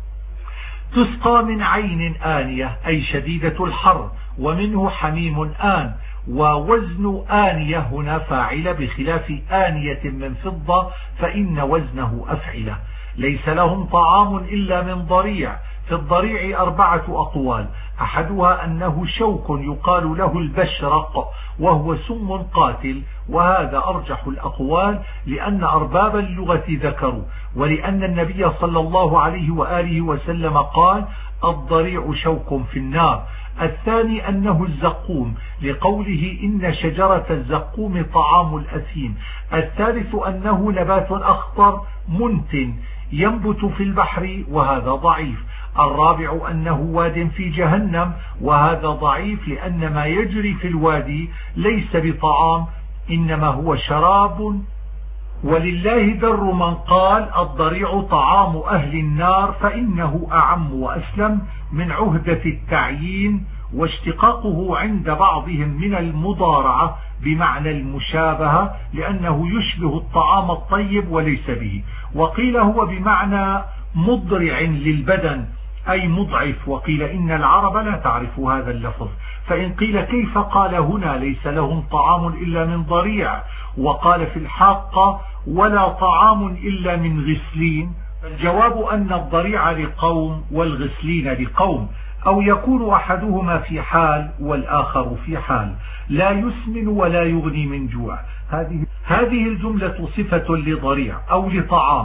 تسقى من عين آنية أي شديدة الحر، ومنه حميم آن. ووزن آنية هنا فاعل بخلاف آنية من فضة فإن وزنه أفعلة. ليس لهم طعام إلا من ضريع. في الضريع 4 أقوال: أحدها أنه شوك يقال له البشرق وهو سم قاتل، وهذا أرجح الأقوال لأن أرباب اللغة ذكروا، ولأن النبي صلى الله عليه وآله وسلم قال: الضريع شوك في النار. الثاني أنه الزقوم لقوله إن شجرة الزقوم طعام الأثيم. الثالث أنه نبات أخضر منتن ينبت في البحر، وهذا ضعيف. الرابع أنه واد في جهنم، وهذا ضعيف لأن ما يجري في الوادي ليس بطعام إنما هو شراب. ولله در من قال الضريع طعام أهل النار، فإنه أعم وأسلم من عهدة التعيين، واشتقاقه عند بعضهم من المضارعة بمعنى المشابهة لأنه يشبه الطعام الطيب وليس به. وقيل هو بمعنى مضرع للبدن أي مضعف، وقيل إن العرب لا تعرف هذا اللفظ. فإن قيل كيف قال هنا ليس لهم طعام إلا من ضريع، وقال في الحاقة ولا طعام إلا من غسلين؟ الجواب أن الضريع لقوم والغسلين لقوم، أو يكون أحدهما في حال والآخر في حال. لا يسمن ولا يغني من جوع. هذه الجملة صفة لضريع أو لطعام،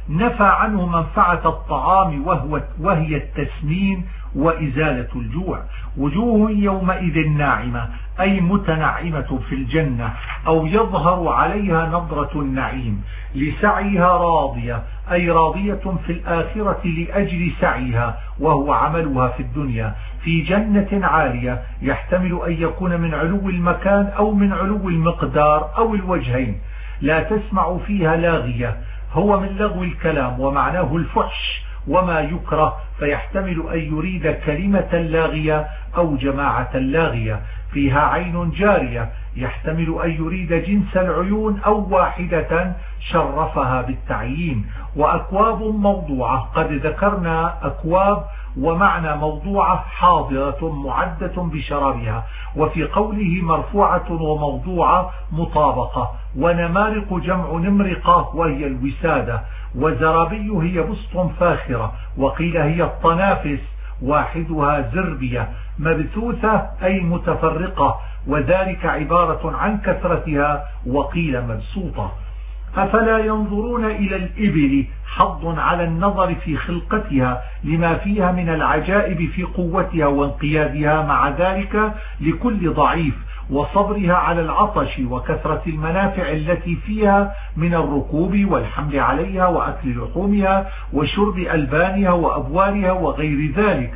نفى عنه منفعة الطعام وهي التسمين وإزالة الجوع. وجوه يومئذ ناعمة أي متنعمة في الجنة، أو يظهر عليها نظرة النعيم، لسعيها راضية أي راضية في الآخرة لأجل سعيها وهو عملها في الدنيا، في جنة عالية، يحتمل أن يكون من علو المكان أو من علو المقدار أو الوجهين. لا تسمع فيها لاغية، هو من لغو الكلام ومعناه الفحش وما يكره، فيحتمل أن يريد كلمة لاغية أو جماعة لاغية. فيها عين جارية، يحتمل أن يريد جنس العيون أو واحدة شرفها بالتعيين. وأكواب موضوعة، قد ذكرنا أكواب ومعنى موضوعة حاضرة معدة بشرابها، وفي قوله مرفوعة وموضوعة مطابقة. ونمارق جمع نمرقة وهي الوسادة. وزرابي هي بسط فاخرة، وقيل هي الطنافس واحدها زربية. مبثوثة أي متفرقة، وذلك عبارة عن كثرتها، وقيل مبسوطة. أفلا ينظرون إلى الإبل، حظ على النظر في خلقتها لما فيها من العجائب في قوتها وانقيادها، مع ذلك لكل ضعيف، وصبرها على العطش وكثرة المنافع التي فيها من الركوب والحمل عليها وأكل لحومها وشرب ألبانها وأبوالها وغير ذلك.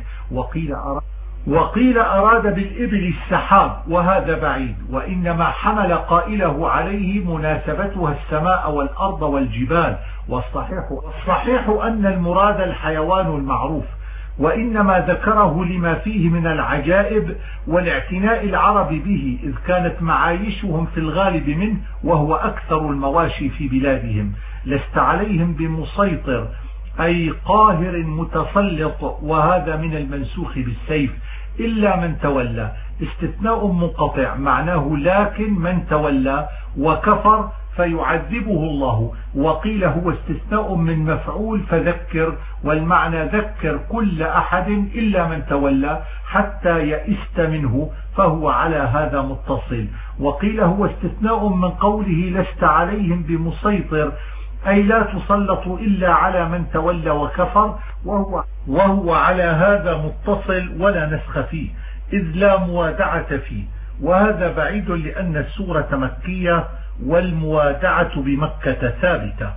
وقيل أراد بالإبل السحاب، وهذا بعيد، وإنما حمل قائله عليه مناسبتها السماء والأرض والجبال، والصحيح أن المراد الحيوان المعروف، وإنما ذكره لما فيه من العجائب والاعتناء العرب به، إذ كانت معايشهم في الغالب منه، وهو أكثر المواشي في بلادهم. لست عليهم بمسيطر أي قاهر متسلط، وهذا من المنسوخ بالسيف، إلا من تولى، استثناء منقطع معناه لكن من تولى وكفر فيعذبه الله. وقيل هو استثناء من مفعول فذكر، والمعنى ذكر كل أحد إلا من تولى حتى يئست منه، فهو على هذا متصل. وقيل هو استثناء من قوله لست عليهم بمسيطر، أي لا تسلط إلا على من تولى وكفر، وهو على هذا متصل ولا نسخ فيه، إذ لا موادعة فيه. وهذا بعيد لأن السورة مكية والموادعة بمكة ثابتة.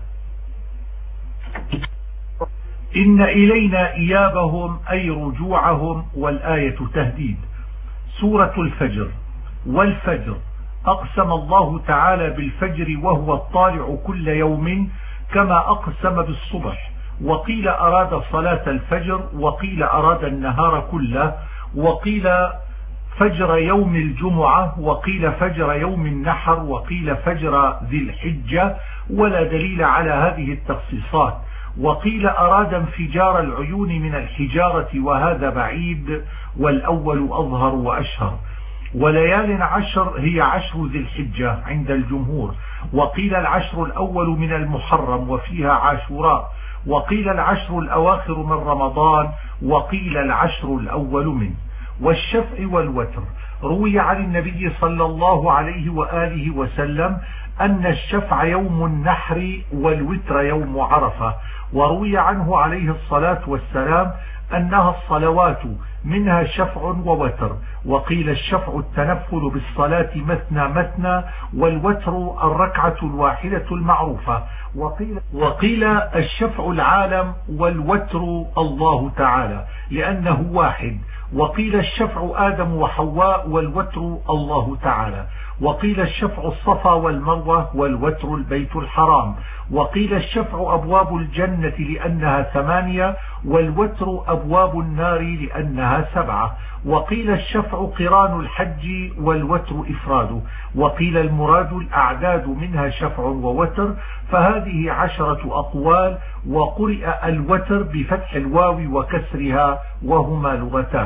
إن إلينا إيابهم أي رجوعهم، والآية تهديد. سورة الفجر. والفجر أقسم الله تعالى بالفجر وهو الطالع كل يوم، كما أقسم بالصبح. وقيل أراد صلاة الفجر، وقيل أراد النهار كله، وقيل فجر يوم الجمعة، وقيل فجر يوم النحر، وقيل فجر ذي الحجة، ولا دليل على هذه التخصيصات. وقيل أراد انفجار العيون من الحجارة، وهذا بعيد، والأول أظهر وأشهر. وليال عشر هي عشر ذي الحجة عند الجمهور. وقيل العشر الأول من المحرم وفيها عاشوراء، وقيل العشر الأواخر من رمضان، وقيل العشر الأول منه. والشفع والوتر روي عن النبي صلى الله عليه وآله وسلم أن الشفع يوم النحر والوتر يوم عرفة. وروي عنه عليه الصلاة والسلام أنها الصلوات منها شفع ووتر. وقيل الشفع التنفل بالصلاة مثنى مثنى، والوتر الركعة الواحدة المعروفة. وقيل الشفع العالم، والوتر الله تعالى لأنه واحد. وقيل الشفع آدم وحواء، والوتر الله تعالى. وقيل الشفع الصفا والمروة، والوتر البيت الحرام. وقيل الشفع أبواب الجنة لأنها 8، والوتر أبواب النار لأنها 7. وقيل الشفع قران الحج، والوتر إفراده. وقيل المراد الأعداد منها شفع ووتر، فهذه 10 أقوال. وقرئ الوتر بفتح الواو وكسرها، وهما لغتان.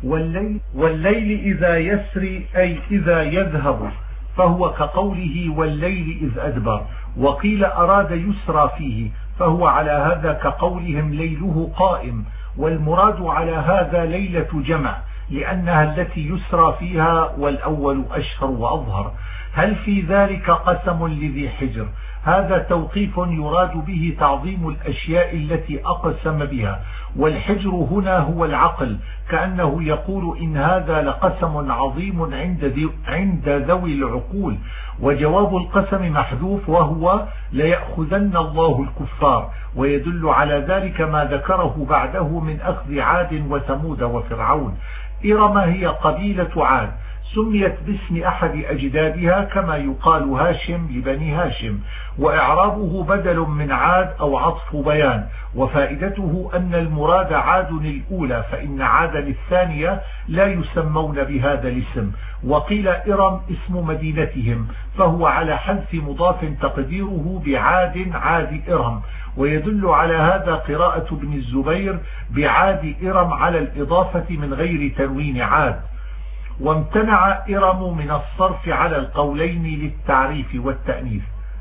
والليل إذا يسري أي إذا يذهب، فهو كقوله والليل إذ أدبر. وقيل أراد يسرى فيه، فهو على هذا كقولهم ليله قائم. والمراد على هذا ليلة جمع، لأنها التي يسرى فيها، والأول أشهر وأظهر. هل في ذلك قسم لذي حجر؟ هذا توقيف يراد به تعظيم الأشياء التي أقسم بها، والحجر هنا هو العقل، كأنه يقول إن هذا لقسم عظيم عند ذوي العقول. وجواب القسم محذوف وهو ليأخذن الله الكفار، ويدل على ذلك ما ذكره بعده من أخذ عاد وثمود وفرعون. إرم هي قبيلة عاد، سميت باسم أحد أجدادها كما يقال هاشم لبني هاشم، وإعرابه بدل من عاد أو عطف بيان، وفائدته أن المراد عاد الأولى، فإن عادا الثانية لا يسمون بهذا الاسم. وقيل إرم اسم مدينتهم، فهو على حذف مضاف تقديره بعاد عاد إرم. ويدل على هذا قراءة ابن الزبير بعاد إرم على الإضافة من غير تنوين عاد. وامتنع إرم من الصرف على القولين للتعريف والتأنيث.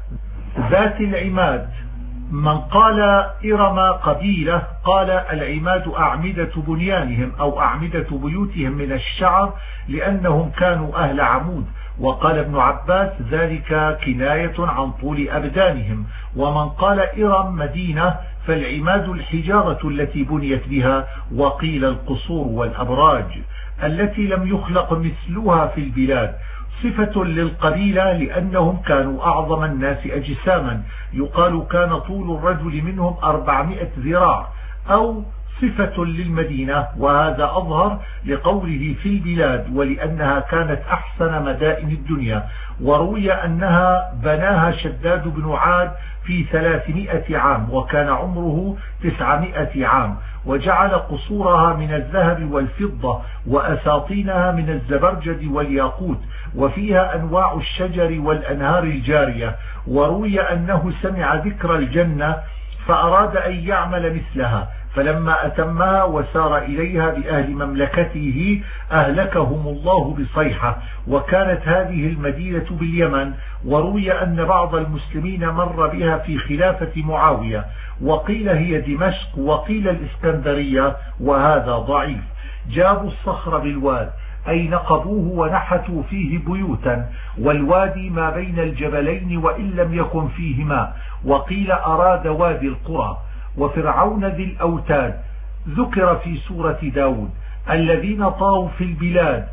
ذات العماد، من قال إرم قبيلة قال العماد أعمدة بنيانهم أو أعمدة بيوتهم من الشعر لأنهم كانوا أهل عمود. وقال ابن عباس ذلك كناية عن طول أبدانهم. ومن قال إرم مدينة فالعماد الحجارة التي بنيت بها، وقيل القصور والأبراج التي لم يخلق مثلها في البلاد. صفة للقبيلة لأنهم كانوا أعظم الناس أجساما، يقال كان طول الرجل منهم 400 ذراع. أو صفة للمدينة، وهذا أظهر لقوله في البلاد، ولأنها كانت أحسن مدائن الدنيا. وروي أنها بناها شداد بن عاد في 300 عام، وكان عمره 900 عام، وجعل قصورها من الذهب والفضة، وأساطينها من الزبرجد والياقوت، وفيها أنواع الشجر والأنهار الجارية. وروي أنه سمع ذكر الجنة فأراد أن يعمل مثلها، فلما أتمها وسار إليها بأهل مملكته أهلكهم الله بصيحة. وكانت هذه المدينة باليمن، وروي أن بعض المسلمين مر بها في خلافة معاوية، وقيل هي دمشق، وقيل الإسكندرية، وهذا ضعيف. جابوا الصخر بالواد أي نقبوه ونحتوا فيه بيوتا، والوادي ما بين الجبلين وإن لم يكن فيه ماء، وقيل أراد وادي القرى. وفرعون ذي الأوتاد ذكر في سورة داود الذين طاوا في البلاد،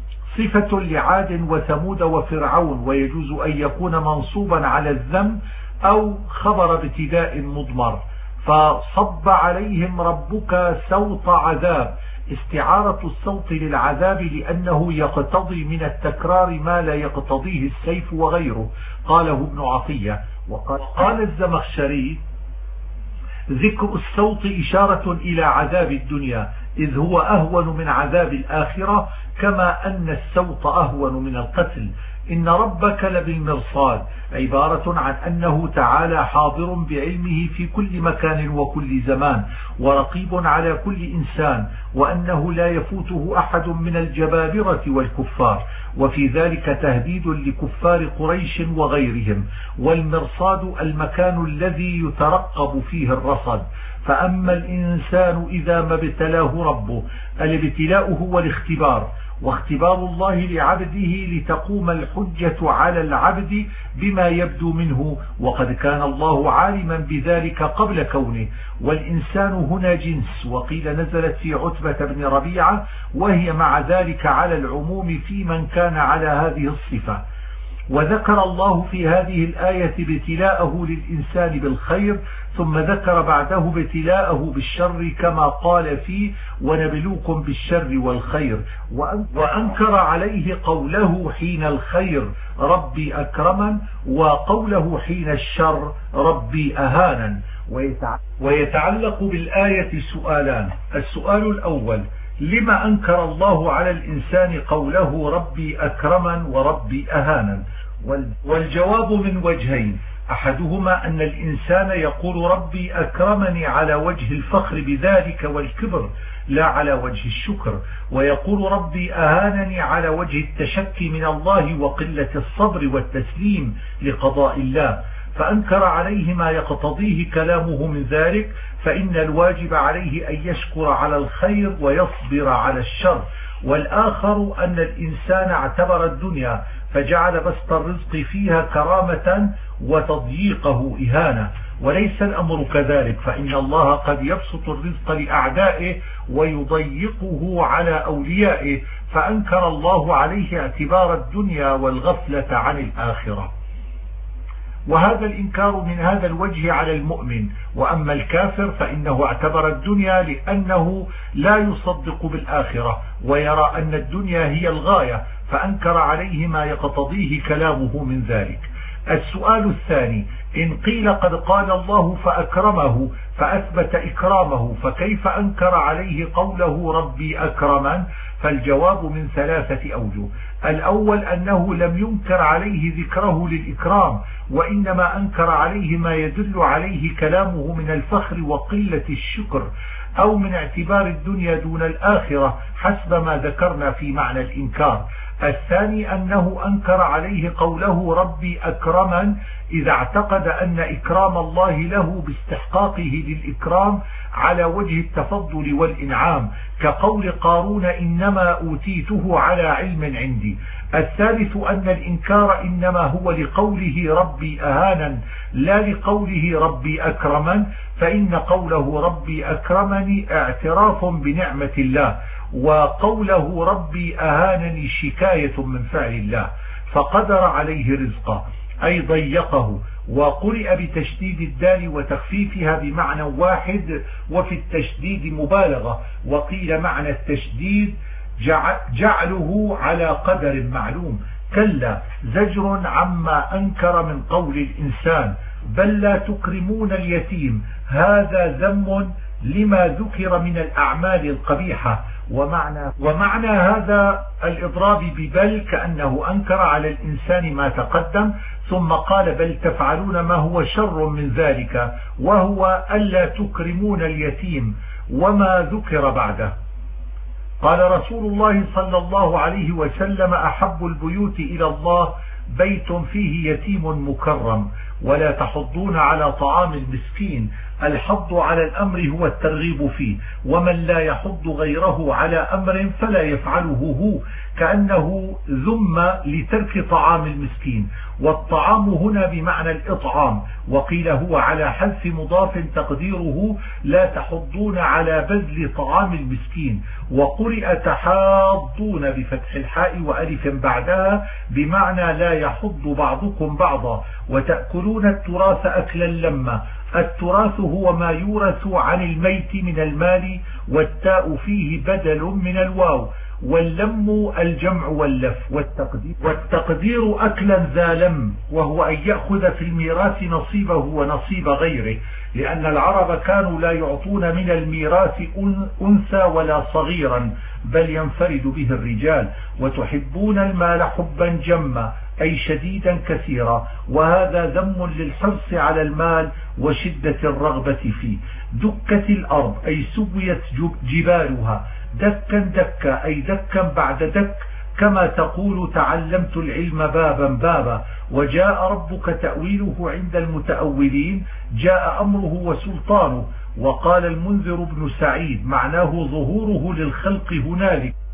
صفة لعاد وثمود وفرعون، ويجوز أن يكون منصوبا على الذم أو خبر ابتداء مضمر. فصب عليهم ربك سوط عذاب، استعارة الصوت للعذاب لأنه يقتضي من التكرار ما لا يقتضيه السيف وغيره، قاله ابن عطية. وقال الزمخشري ذكر الصوت إشارة إلى عذاب الدنيا، إذ هو أهون من عذاب الآخرة، كما أن السوط أهون من القتل. إن ربك لبالمرصاد، عبارة عن أنه تعالى حاضر بعلمه في كل مكان وكل زمان، ورقيب على كل إنسان، وأنه لا يفوته أحد من الجبابرة والكفار. وفي ذلك تهديد لكفار قريش وغيرهم. والمرصاد المكان الذي يترقب فيه الرصد. فأما الإنسان إذا ما ابتلاه ربه، الابتلاء هو الاختبار، واختبار الله لعبده لتقوم الحجة على العبد بما يبدو منه، وقد كان الله عالما بذلك قبل كونه. والإنسان هنا جنس، وقيل نزلت في عتبة بن ربيعة، وهي مع ذلك على العموم في من كان على هذه الصفة. وذكر الله في هذه الآية ابتلاءه للإنسان بالخير، ثم ذكر بعده ابتلاءه بالشر كما قال فيه ونبلوكم بالشر والخير. وأنكر عليه قوله حين الخير ربي أكرما، وقوله حين الشر ربي أهانا. ويتعلق بالآية سؤالان. السؤال الأول: لما أنكر الله على الإنسان قوله ربي أكرما وربي أهانا؟ والجواب من وجهين: أحدهما أن الإنسان يقول ربي أكرمني على وجه الفخر بذلك والكبر، لا على وجه الشكر، ويقول ربي أهانني على وجه التشكي من الله وقلة الصبر والتسليم لقضاء الله، فأنكر عليه ما يقتضيه كلامه من ذلك، فإن الواجب عليه أن يشكر على الخير ويصبر على الشر. والآخر أن الإنسان اعتبر الدنيا فجعل بسط الرزق فيها كرامة وتضييقه إهانة. وليس الأمر كذلك، فإن الله قد يبسط الرزق لأعدائه ويضيقه على أوليائه، فأنكر الله عليه اعتبار الدنيا والغفلة عن الآخرة. وهذا الإنكار من هذا الوجه على المؤمن. وأما الكافر فإنه اعتبر الدنيا لأنه لا يصدق بالآخرة ويرى أن الدنيا هي الغاية، فأنكر عليه ما يقتضيه كلامه من ذلك. السؤال الثاني: إن قيل قد قال الله فأكرمه فأثبت إكرامه، فكيف أنكر عليه قوله ربي أكرمن؟ فالجواب من 3 أوجه. الأول أنه لم ينكر عليه ذكره للإكرام، وإنما أنكر عليه ما يدل عليه كلامه من الفخر وقلة الشكر، أو من اعتبار الدنيا دون الآخرة حسب ما ذكرنا في معنى الإنكار. الثاني أنه أنكر عليه قوله ربي أكرمن إذا اعتقد أن إكرام الله له باستحقاقه للإكرام على وجه التفضل والإنعام، كقول قارون إنما أوتيته على علم عندي. الثالث أن الإنكار إنما هو لقوله ربي أهانا لا لقوله ربي أكرمن، فإن قوله ربي أكرمني اعتراف بنعمة الله، وقوله ربي أهانني شكاية من فعل الله، فقدر عليه رزقه أي ضيقه. وقرئ بتشديد الدال وتخفيفها بمعنى واحد، وفي التشديد مبالغة. وقيل معنى التشديد جعله على قدر معلوم. كلا زجر عما أنكر من قول الإنسان، بل لا تكرمون اليتيم، هذا ذم لما ذكر من الأعمال القبيحة. ومعنى هذا الإضراب ببل كأنه أنكر على الإنسان ما تقدم، ثم قال بل تفعلون ما هو شر من ذلك، وهو ألا تكرمون اليتيم وما ذكر بعده. قال رسول الله صلى الله عليه وسلم أحب البيوت إلى الله بيت فيه يتيم مكرم، ولا تحضون على طعام المسكين. الحض على الأمر هو الترغيب فيه، ومن لا يحض غيره على أمر فلا يفعله هو، كأنه ذم لترك طعام المسكين. والطعام هنا بمعنى الإطعام، وقيل هو على حذف مضاف تقديره لا تحضون على بذل طعام المسكين. وقرئ تحاضون بفتح الحاء وألف بعدها بمعنى لا يحض بعضكم بعضا. وتأكلون التراث أكلا لما. التراث هو ما يورث عن الميت من المال، والتاء فيه بدل من الواو، واللم الجمع واللف. والتقدير أكلا ذا لم، وهو أن يأخذ في الميراث نصيبه ونصيب غيره، لأن العرب كانوا لا يعطون من الميراث أنثى ولا صغيرا، بل ينفرد به الرجال. وتحبون المال حبا جما أي شديدا كثيرا، وهذا ذم للحرص على المال وشدة الرغبة فيه. دكت الأرض أي سويت جبالها، دكا دكا أي دكا بعد دك، كما تقول تعلمت العلم بابا بابا. وجاء ربك تأويله عند المتأولين جاء أمره وسلطانه. وقال المنذر بن سعيد معناه ظهوره للخلق هنالك.